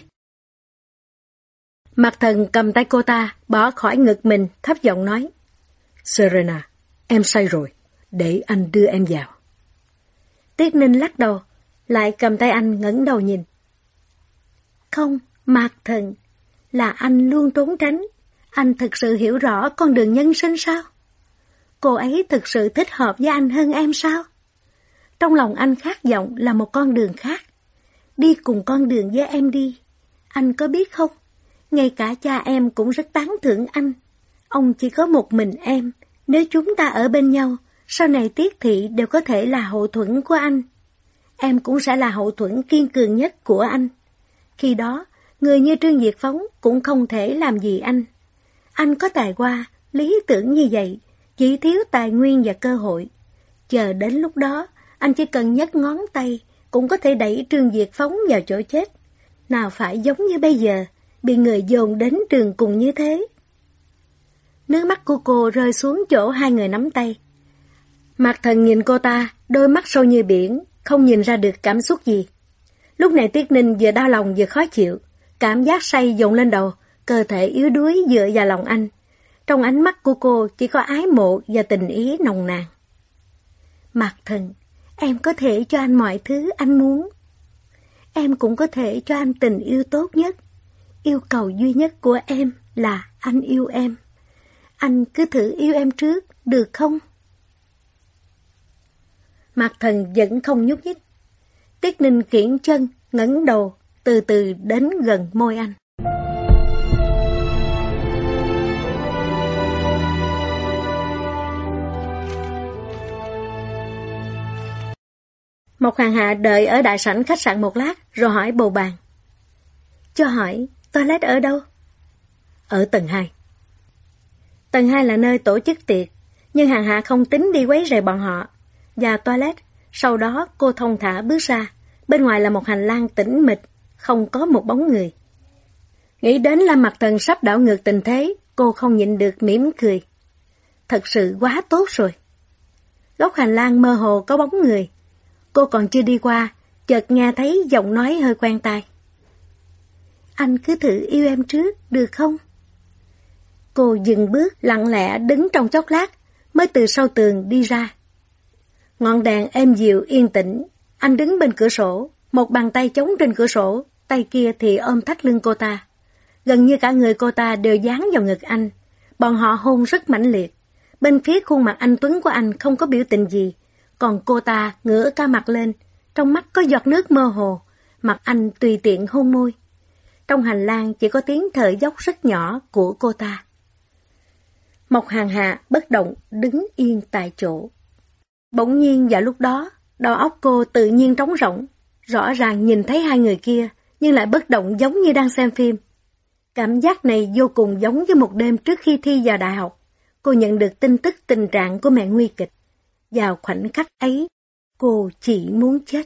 [SPEAKER 1] Mặc Thần cầm tay cô ta, bỏ khỏi ngực mình, thấp giọng nói. Serena, em say rồi, để anh đưa em vào. Tiết Ninh lắc đầu, lại cầm tay anh ngẩng đầu nhìn. Không, Mặc Thần, là anh luôn trốn tránh. Anh thực sự hiểu rõ con đường nhân sinh sao? Cô ấy thực sự thích hợp với anh hơn em sao? Trong lòng anh khát vọng là một con đường khác. Đi cùng con đường với em đi. Anh có biết không? Ngay cả cha em cũng rất tán thưởng anh. Ông chỉ có một mình em. Nếu chúng ta ở bên nhau, sau này Tiết Thị đều có thể là hậu thuẫn của anh. Em cũng sẽ là hậu thuẫn kiên cường nhất của anh. Khi đó, người như Trương Diệt Phóng cũng không thể làm gì anh. Anh có tài hoa, lý tưởng như vậy, chỉ thiếu tài nguyên và cơ hội. Chờ đến lúc đó, anh chỉ cần nhấc ngón tay, cũng có thể đẩy Trương Diệt Phóng vào chỗ chết. Nào phải giống như bây giờ, bị người dồn đến đường cùng như thế. Nước mắt của cô rơi xuống chỗ hai người nắm tay. Mặc Thần nhìn cô ta, đôi mắt sâu như biển, không nhìn ra được cảm xúc gì. Lúc này Tiết Ninh vừa đau lòng vừa khó chịu, cảm giác say dồn lên đầu, cơ thể yếu đuối dựa vào lòng anh. Trong ánh mắt của cô chỉ có ái mộ và tình ý nồng nàn. Mặc Thần, em có thể cho anh mọi thứ anh muốn. Em cũng có thể cho anh tình yêu tốt nhất. Yêu cầu duy nhất của em là anh yêu em. Anh cứ thử yêu em trước, được không? Mặc Thần vẫn không nhúc nhích. Tiết Ninh kiễng chân, ngẩng đầu, từ từ đến gần môi anh. Mộc Hàng Hạ đợi ở đại sảnh khách sạn một lát, rồi hỏi bầu bàn. Cho hỏi, toilet ở đâu? Ở tầng 2. Tầng 2 là nơi tổ chức tiệc, nhưng Hàng Hạ không tính đi quấy rầy bọn họ. Vào toilet, sau đó cô thong thả bước ra. Bên ngoài là một hành lang tĩnh mịch, không có một bóng người. Nghĩ đến Lâm Mặc Thần sắp đảo ngược tình thế, cô không nhịn được mỉm cười. Thật sự quá tốt rồi. Góc hành lang mơ hồ có bóng người. Cô còn chưa đi qua, chợt nghe thấy giọng nói hơi quen tai. Anh cứ thử yêu em trước, được không? Cô dừng bước, lặng lẽ đứng trong chốc lát, mới từ sau tường đi ra. Ngọn đèn êm dịu yên tĩnh, anh đứng bên cửa sổ, một bàn tay chống trên cửa sổ, tay kia thì ôm thắt lưng cô ta. Gần như cả người cô ta đều dán vào ngực anh. Bọn họ hôn rất mãnh liệt. Bên phía khuôn mặt anh tuấn của anh không có biểu tình gì, còn cô ta ngửa cả mặt lên, trong mắt có giọt nước mơ hồ, mặt anh tùy tiện hôn môi. Trong hành lang chỉ có tiếng thở dốc rất nhỏ của cô ta. Mộc Hàn Hà bất động đứng yên tại chỗ. Bỗng nhiên vào lúc đó, đầu óc cô tự nhiên trống rỗng, rõ ràng nhìn thấy hai người kia, nhưng lại bất động giống như đang xem phim. Cảm giác này vô cùng giống với một đêm trước khi thi vào đại học. Cô nhận được tin tức tình trạng của mẹ nguy kịch. Vào khoảnh khắc ấy, cô chỉ muốn chết.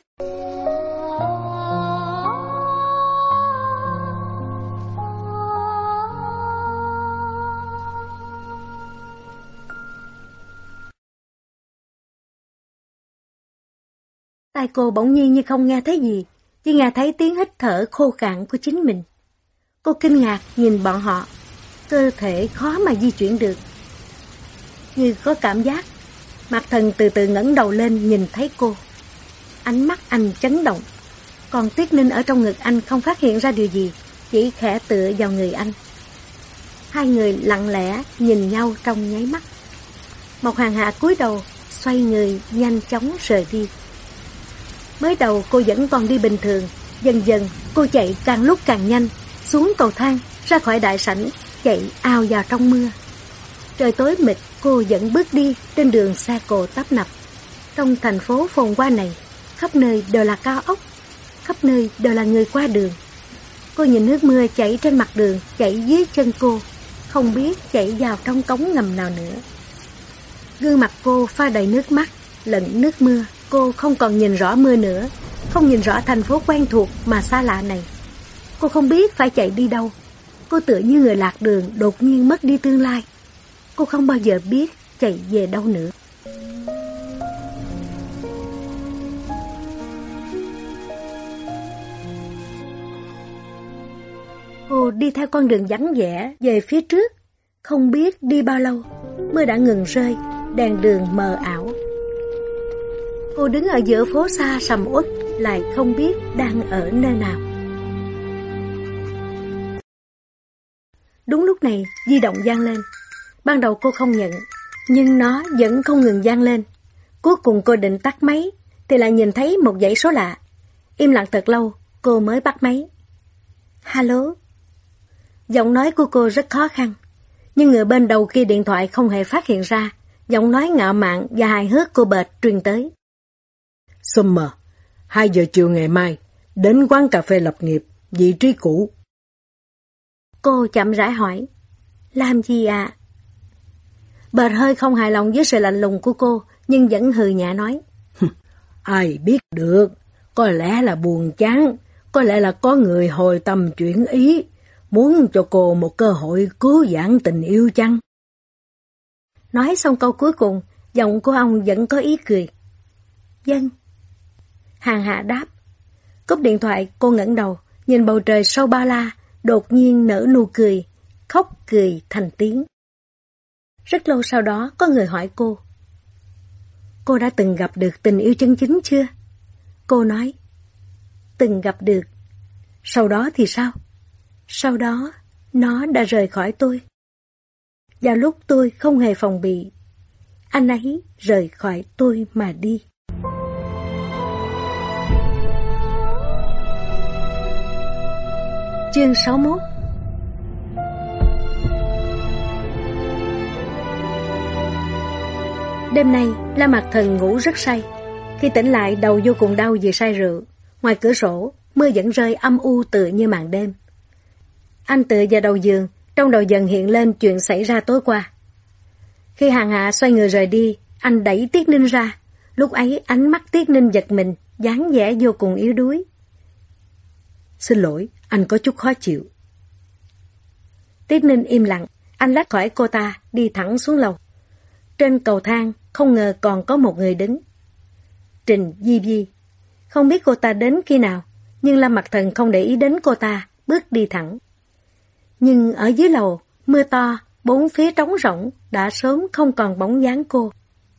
[SPEAKER 1] Tai cô bỗng nhiên như không nghe thấy gì, chỉ nghe thấy tiếng hít thở khô cạn của chính mình. Cô kinh ngạc nhìn bọn họ, cơ thể khó mà di chuyển được. Như có cảm giác, Mạc Thần từ từ ngẩng đầu lên nhìn thấy cô. Ánh mắt anh chấn động, còn Tuyết Ninh ở trong ngực anh không phát hiện ra điều gì, chỉ khẽ tựa vào người anh. Hai người lặng lẽ nhìn nhau trong nháy mắt. Mộc Hàn Hà cúi đầu, xoay người nhanh chóng rời đi. Mới đầu cô vẫn còn đi bình thường, dần dần cô chạy càng lúc càng nhanh, xuống cầu thang, ra khỏi đại sảnh, chạy ào vào trong mưa. Trời tối mịt, cô vẫn bước đi trên đường xe cộ tấp nập. Trong thành phố phồn hoa này, khắp nơi đều là cao ốc, khắp nơi đều là người qua đường. Cô nhìn nước mưa chảy trên mặt đường, chảy dưới chân cô, không biết chảy vào trong cống ngầm nào nữa. Gương mặt cô pha đầy nước mắt, lẫn nước mưa. Cô không còn nhìn rõ mưa nữa, không nhìn rõ thành phố quen thuộc mà xa lạ này. Cô không biết phải chạy đi đâu. Cô tựa như người lạc đường đột nhiên mất đi tương lai. Cô không bao giờ biết chạy về đâu nữa. Cô đi theo con đường vắng vẻ về phía trước. Không biết đi bao lâu, mưa đã ngừng rơi, đèn đường mờ ảo. Cô đứng ở giữa phố xa sầm uất, lại không biết đang ở nơi nào. Đúng lúc này, di động vang lên. Ban đầu cô không nhận, nhưng nó vẫn không ngừng vang lên. Cuối cùng cô định tắt máy, thì lại nhìn thấy một dãy số lạ. Im lặng thật lâu, cô mới bắt máy. Alo. Giọng nói của cô rất khó khăn, nhưng người bên đầu kia điện thoại không hề phát hiện ra. Giọng nói ngạo mạn và hài hước của Bệt truyền tới.
[SPEAKER 2] Summer, 2 giờ chiều ngày mai, đến quán cà phê lập nghiệp, vị trí cũ.
[SPEAKER 1] Cô chậm rãi hỏi, làm gì ạ? Bệt hơi không hài lòng với sự lạnh lùng của cô, nhưng vẫn hừ nhẹ nói.
[SPEAKER 2] Ai biết được, có lẽ là buồn chán, có lẽ là có người hồi tâm chuyển ý, muốn cho cô một cơ hội cứu vãn tình yêu chăng?
[SPEAKER 1] Nói xong câu cuối cùng, giọng của ông vẫn có ý cười. Vâng. Hàn Hạ đáp. Cúp điện thoại, cô ngẩng đầu, nhìn bầu trời sâu bao la, đột nhiên nở nụ cười, khóc cười thành tiếng. Rất lâu sau đó, có người hỏi cô. Cô đã từng gặp được tình yêu chân chính chưa? Cô nói, từng gặp được. Sau đó thì sao? Sau đó, nó đã rời khỏi tôi. Vào lúc tôi không hề phòng bị, anh ấy rời khỏi tôi mà đi. Chương 61. Đêm nay, La Mạc Thần ngủ rất say. Khi tỉnh lại, đầu vô cùng đau vì say rượu. Ngoài cửa sổ, mưa vẫn rơi âm u tựa như màn đêm. Anh tựa vào đầu giường, trong đầu dần hiện lên chuyện xảy ra tối qua. Khi Hàn Hạ xoay người rời đi, anh đẩy Tiết Ninh ra. Lúc ấy ánh mắt Tiết Ninh giật mình, dáng vẻ vô cùng yếu đuối.
[SPEAKER 2] Xin lỗi, anh có chút khó chịu.
[SPEAKER 1] Tiết Ninh im lặng, anh lách khỏi cô ta, đi thẳng xuống lầu. Trên cầu thang, không ngờ còn có một người đứng. Trình Di Di. Không biết cô ta đến khi nào, nhưng Lâm Mặc Thần không để ý đến cô ta, bước đi thẳng. Nhưng ở dưới lầu, mưa to, bốn phía trống rỗng, đã sớm không còn bóng dáng cô.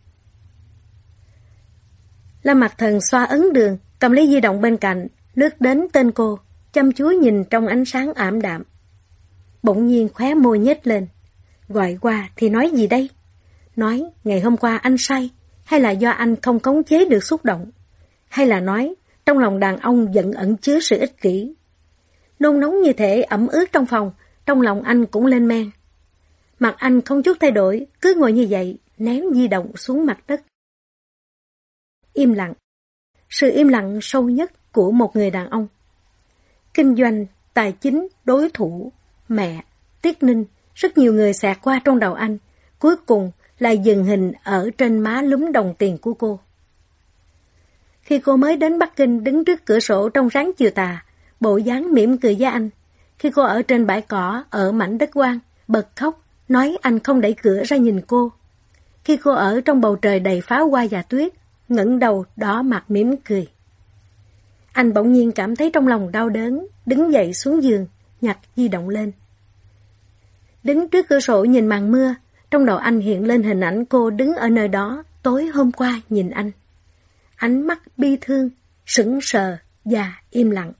[SPEAKER 1] Lâm Mặc Thần xoa ấn đường, cầm lấy di động bên cạnh, lướt đến tên cô, chăm chú nhìn trong ánh sáng ảm đạm. Bỗng nhiên khóe môi nhếch lên. Gọi qua thì nói gì đây? Nói ngày hôm qua anh say, hay là do anh không khống chế được xúc động? Hay là nói trong lòng đàn ông vẫn ẩn chứa sự ích kỷ? Nôn nóng như thể ẩm ướt trong phòng, trong lòng anh cũng lên men. Mặt anh không chút thay đổi, cứ ngồi như vậy, ném di động xuống mặt đất. Im lặng. Sự im lặng sâu nhất của một người đàn ông. Kinh doanh, tài chính, đối thủ, mẹ, Tiết Ninh, rất nhiều người xẹt qua trong đầu anh, cuối cùng lại dừng hình ở trên má lúm đồng tiền của cô. Khi cô mới đến Bắc Kinh đứng trước cửa sổ trong sáng chiều tà, bộ dáng mỉm cười với anh. Khi cô ở trên bãi cỏ, ở mảnh đất hoang, bật khóc, nói anh không đẩy cửa ra nhìn cô. Khi cô ở trong bầu trời đầy pháo hoa và tuyết, ngẩng đầu đỏ mặt mỉm cười. Anh bỗng nhiên cảm thấy trong lòng đau đớn, đứng dậy xuống giường, nhặt di động lên. Đứng trước cửa sổ nhìn màn mưa, trong đầu anh hiện lên hình ảnh cô đứng ở nơi đó tối hôm qua nhìn anh. Ánh mắt bi thương, sững sờ và im lặng.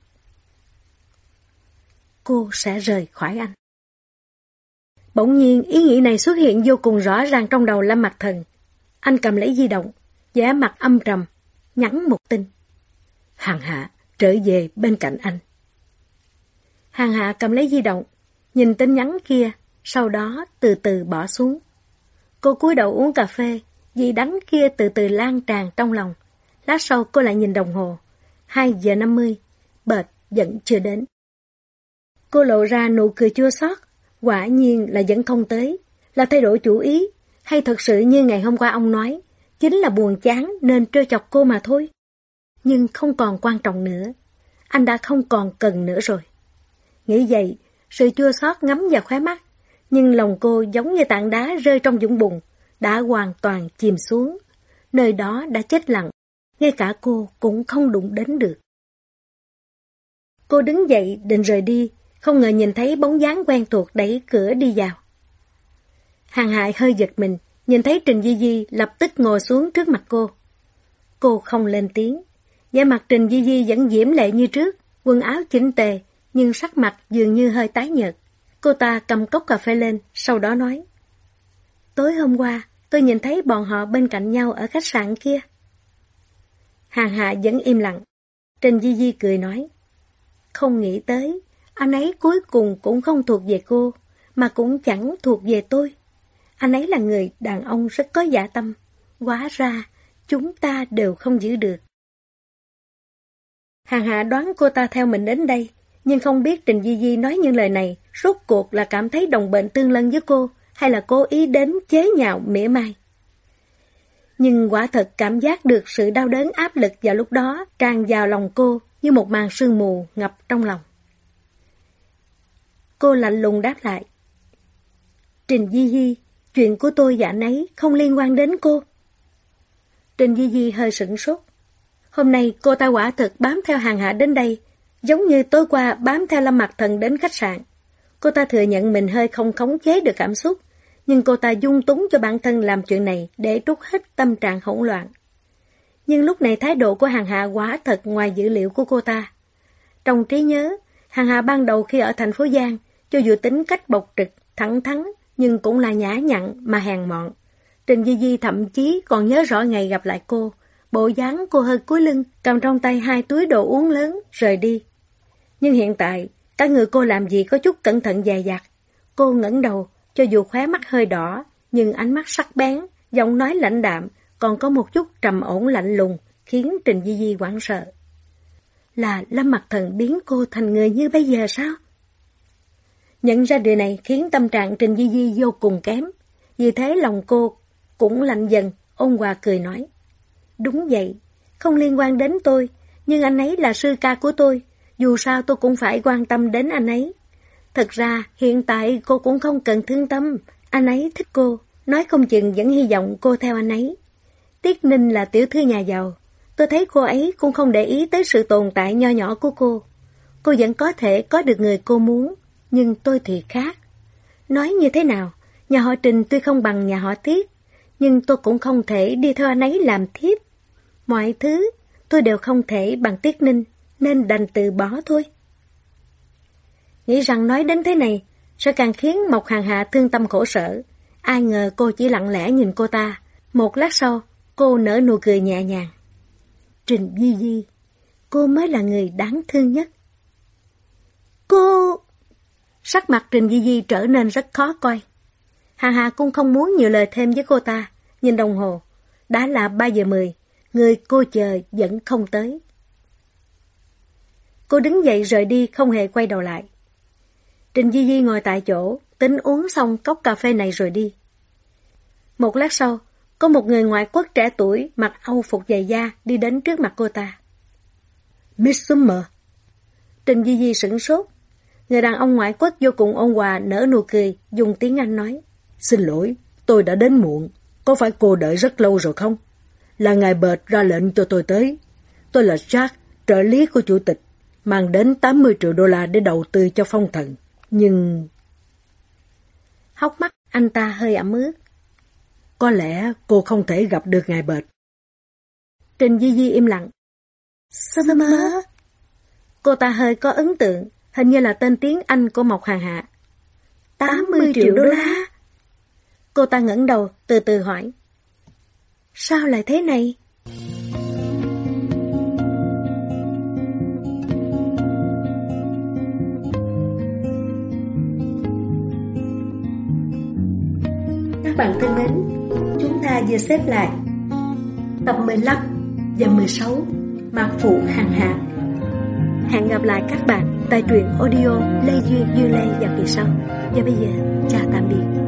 [SPEAKER 1] Cô sẽ rời khỏi anh. Bỗng nhiên ý nghĩ này xuất hiện vô cùng rõ ràng trong đầu Lâm Mặc Thần. Anh cầm lấy di động, vẻ mặt âm trầm, nhắn một tin. Hàng Hạ trở về bên cạnh anh. Hàng Hạ cầm lấy di động, nhìn tin nhắn kia, sau đó từ từ bỏ xuống. Cô cúi đầu uống cà phê, vị đắng kia từ từ lan tràn trong lòng. Lát sau cô lại nhìn đồng hồ, 2 giờ 50, bệt vẫn chưa đến. Cô lộ ra nụ cười chua xót, quả nhiên là vẫn không tới, là thay đổi chủ ý, hay thật sự như ngày hôm qua ông nói, chính là buồn chán nên trêu chọc cô mà thôi. Nhưng không còn quan trọng nữa, anh đã không còn cần nữa rồi. Nghĩ vậy, sự chua xót ngấm vào khóe mắt, nhưng lòng cô giống như tảng đá rơi trong vũng bùn, đã hoàn toàn chìm xuống. Nơi đó đã chết lặng, ngay cả cô cũng không đụng đến được. Cô đứng dậy định rời đi, không ngờ nhìn thấy bóng dáng quen thuộc đẩy cửa đi vào. Hàng Hải hơi giật mình, nhìn thấy Trình Di Di lập tức ngồi xuống trước mặt cô. Cô không lên tiếng, vẻ mặt Trình Di Di vẫn diễm lệ như trước, quần áo chỉnh tề, nhưng sắc mặt dường như hơi tái nhợt. Cô ta cầm cốc cà phê lên, sau đó nói. Tối hôm qua, tôi nhìn thấy bọn họ bên cạnh nhau ở khách sạn kia. Hàng Hạ vẫn im lặng. Trình Di Di cười nói. Không nghĩ tới, anh ấy cuối cùng cũng không thuộc về cô, mà cũng chẳng thuộc về tôi. Anh ấy là người đàn ông rất có dạ tâm. Hóa ra, chúng ta đều không giữ được. Hàng Hạ đoán cô ta theo mình đến đây, nhưng không biết Trình Di Di nói những lời này rốt cuộc là cảm thấy đồng bệnh tương lân với cô, hay là cố ý đến chế nhạo mỉa mai. Nhưng quả thật cảm giác được sự đau đớn áp lực vào lúc đó tràn vào lòng cô như một màn sương mù ngập trong lòng. Cô lạnh lùng đáp lại. Trình Di Di, chuyện của tôi và anh ấy không liên quan đến cô. Trình Di Di hơi sửng sốt. Hôm nay cô ta quả thực bám theo Hàng Hạ đến đây, giống như tối qua bám theo Lâm Mặc Thần đến khách sạn. Cô ta thừa nhận mình hơi không khống chế được cảm xúc, nhưng cô ta dung túng cho bản thân làm chuyện này để trút hết tâm trạng hỗn loạn. Nhưng lúc này thái độ của Hàng Hạ quả thật ngoài dữ liệu của cô ta. Trong trí nhớ, Hàng Hạ ban đầu khi ở thành phố Giang, cho dù tính cách bộc trực, thẳng thắn, nhưng cũng là nhã nhặn mà hèn mọn. Trình Di Di thậm chí còn nhớ rõ ngày gặp lại cô, bộ dáng cô hơi cúi lưng, cầm trong tay 2 túi đồ uống lớn, rời đi. Nhưng hiện tại, cả người cô làm gì có chút cẩn thận dè dặt. Cô ngẩng đầu, cho dù khóe mắt hơi đỏ, nhưng ánh mắt sắc bén, giọng nói lãnh đạm, còn có một chút trầm ổn lạnh lùng, khiến Trình Di Di hoảng sợ. Là Lâm Mặc Thần biến cô thành người như bây giờ sao? Nhận ra điều này khiến tâm trạng Trình Di Di vô cùng kém, vì thế lòng cô cũng lạnh dần, ôn hòa cười nói. Đúng vậy, không liên quan đến tôi, nhưng anh ấy là sư ca của tôi, dù sao tôi cũng phải quan tâm đến anh ấy. Thật ra, hiện tại cô cũng không cần thương tâm, anh ấy thích cô, nói không chừng vẫn hy vọng cô theo anh ấy. Tiết Ninh là tiểu thư nhà giàu, tôi thấy cô ấy cũng không để ý tới sự tồn tại nho nhỏ của cô. Cô vẫn có thể có được người cô muốn, nhưng tôi thì khác. Nói như thế nào, nhà họ Trình tuy không bằng nhà họ Tiết, nhưng tôi cũng không thể đi theo anh ấy làm thiếp. Mọi thứ, tôi đều không thể bằng Tiết Ninh, nên đành từ bỏ thôi. Nghĩ rằng nói đến thế này, sẽ càng khiến Mộc Hàng Hạ thương tâm khổ sở. Ai ngờ cô chỉ lặng lẽ nhìn cô ta. Một lát sau, cô nở nụ cười nhẹ nhàng. Trình Di Di, cô mới là người đáng thương nhất. Cô... Sắc mặt Trình Di Di trở nên rất khó coi. Hà Hà cũng không muốn nhiều lời thêm với cô ta. Nhìn đồng hồ, đã là 3 giờ 10, người cô chờ vẫn không tới. Cô đứng dậy rời đi không hề quay đầu lại. Trình Di Di ngồi tại chỗ, tính uống xong cốc cà phê này rồi đi. Một lát sau, có một người ngoại quốc trẻ tuổi mặc âu phục dày da đi đến trước mặt cô ta.
[SPEAKER 2] Miss Summer.
[SPEAKER 1] Trình Di Di sửng sốt. Người đàn ông ngoại quốc vô cùng ôn hòa nở nụ cười, dùng tiếng Anh nói.
[SPEAKER 2] Xin lỗi, tôi đã đến muộn. Có phải cô đợi rất lâu rồi không? Là ngài Bệt ra lệnh cho tôi tới. Tôi là Jack, trợ lý của chủ tịch, mang đến 80 triệu đô la để đầu tư cho phong thần. Nhưng...
[SPEAKER 1] Hốc mắt anh ta hơi ẩm ướt.
[SPEAKER 2] Có lẽ cô không thể gặp được ngài Bệt.
[SPEAKER 1] Trình Di Di im lặng.
[SPEAKER 3] Summer?
[SPEAKER 1] Cô ta hơi có ấn tượng, hình như là tên tiếng Anh của Mộc Hàn Hạ.
[SPEAKER 3] 80 triệu đô la?
[SPEAKER 1] Cô ta ngẩng đầu, từ từ hỏi. Sao lại thế này?
[SPEAKER 3] Các bạn thân mến, chúng ta vừa xếp lại tập 15 và 16 Mạc Phụ Hàn Hạ.
[SPEAKER 1] Hẹn gặp lại các bạn tại truyện audio Lê Duyên Như Lê vào kỳ sau. Và bây giờ, chào tạm biệt.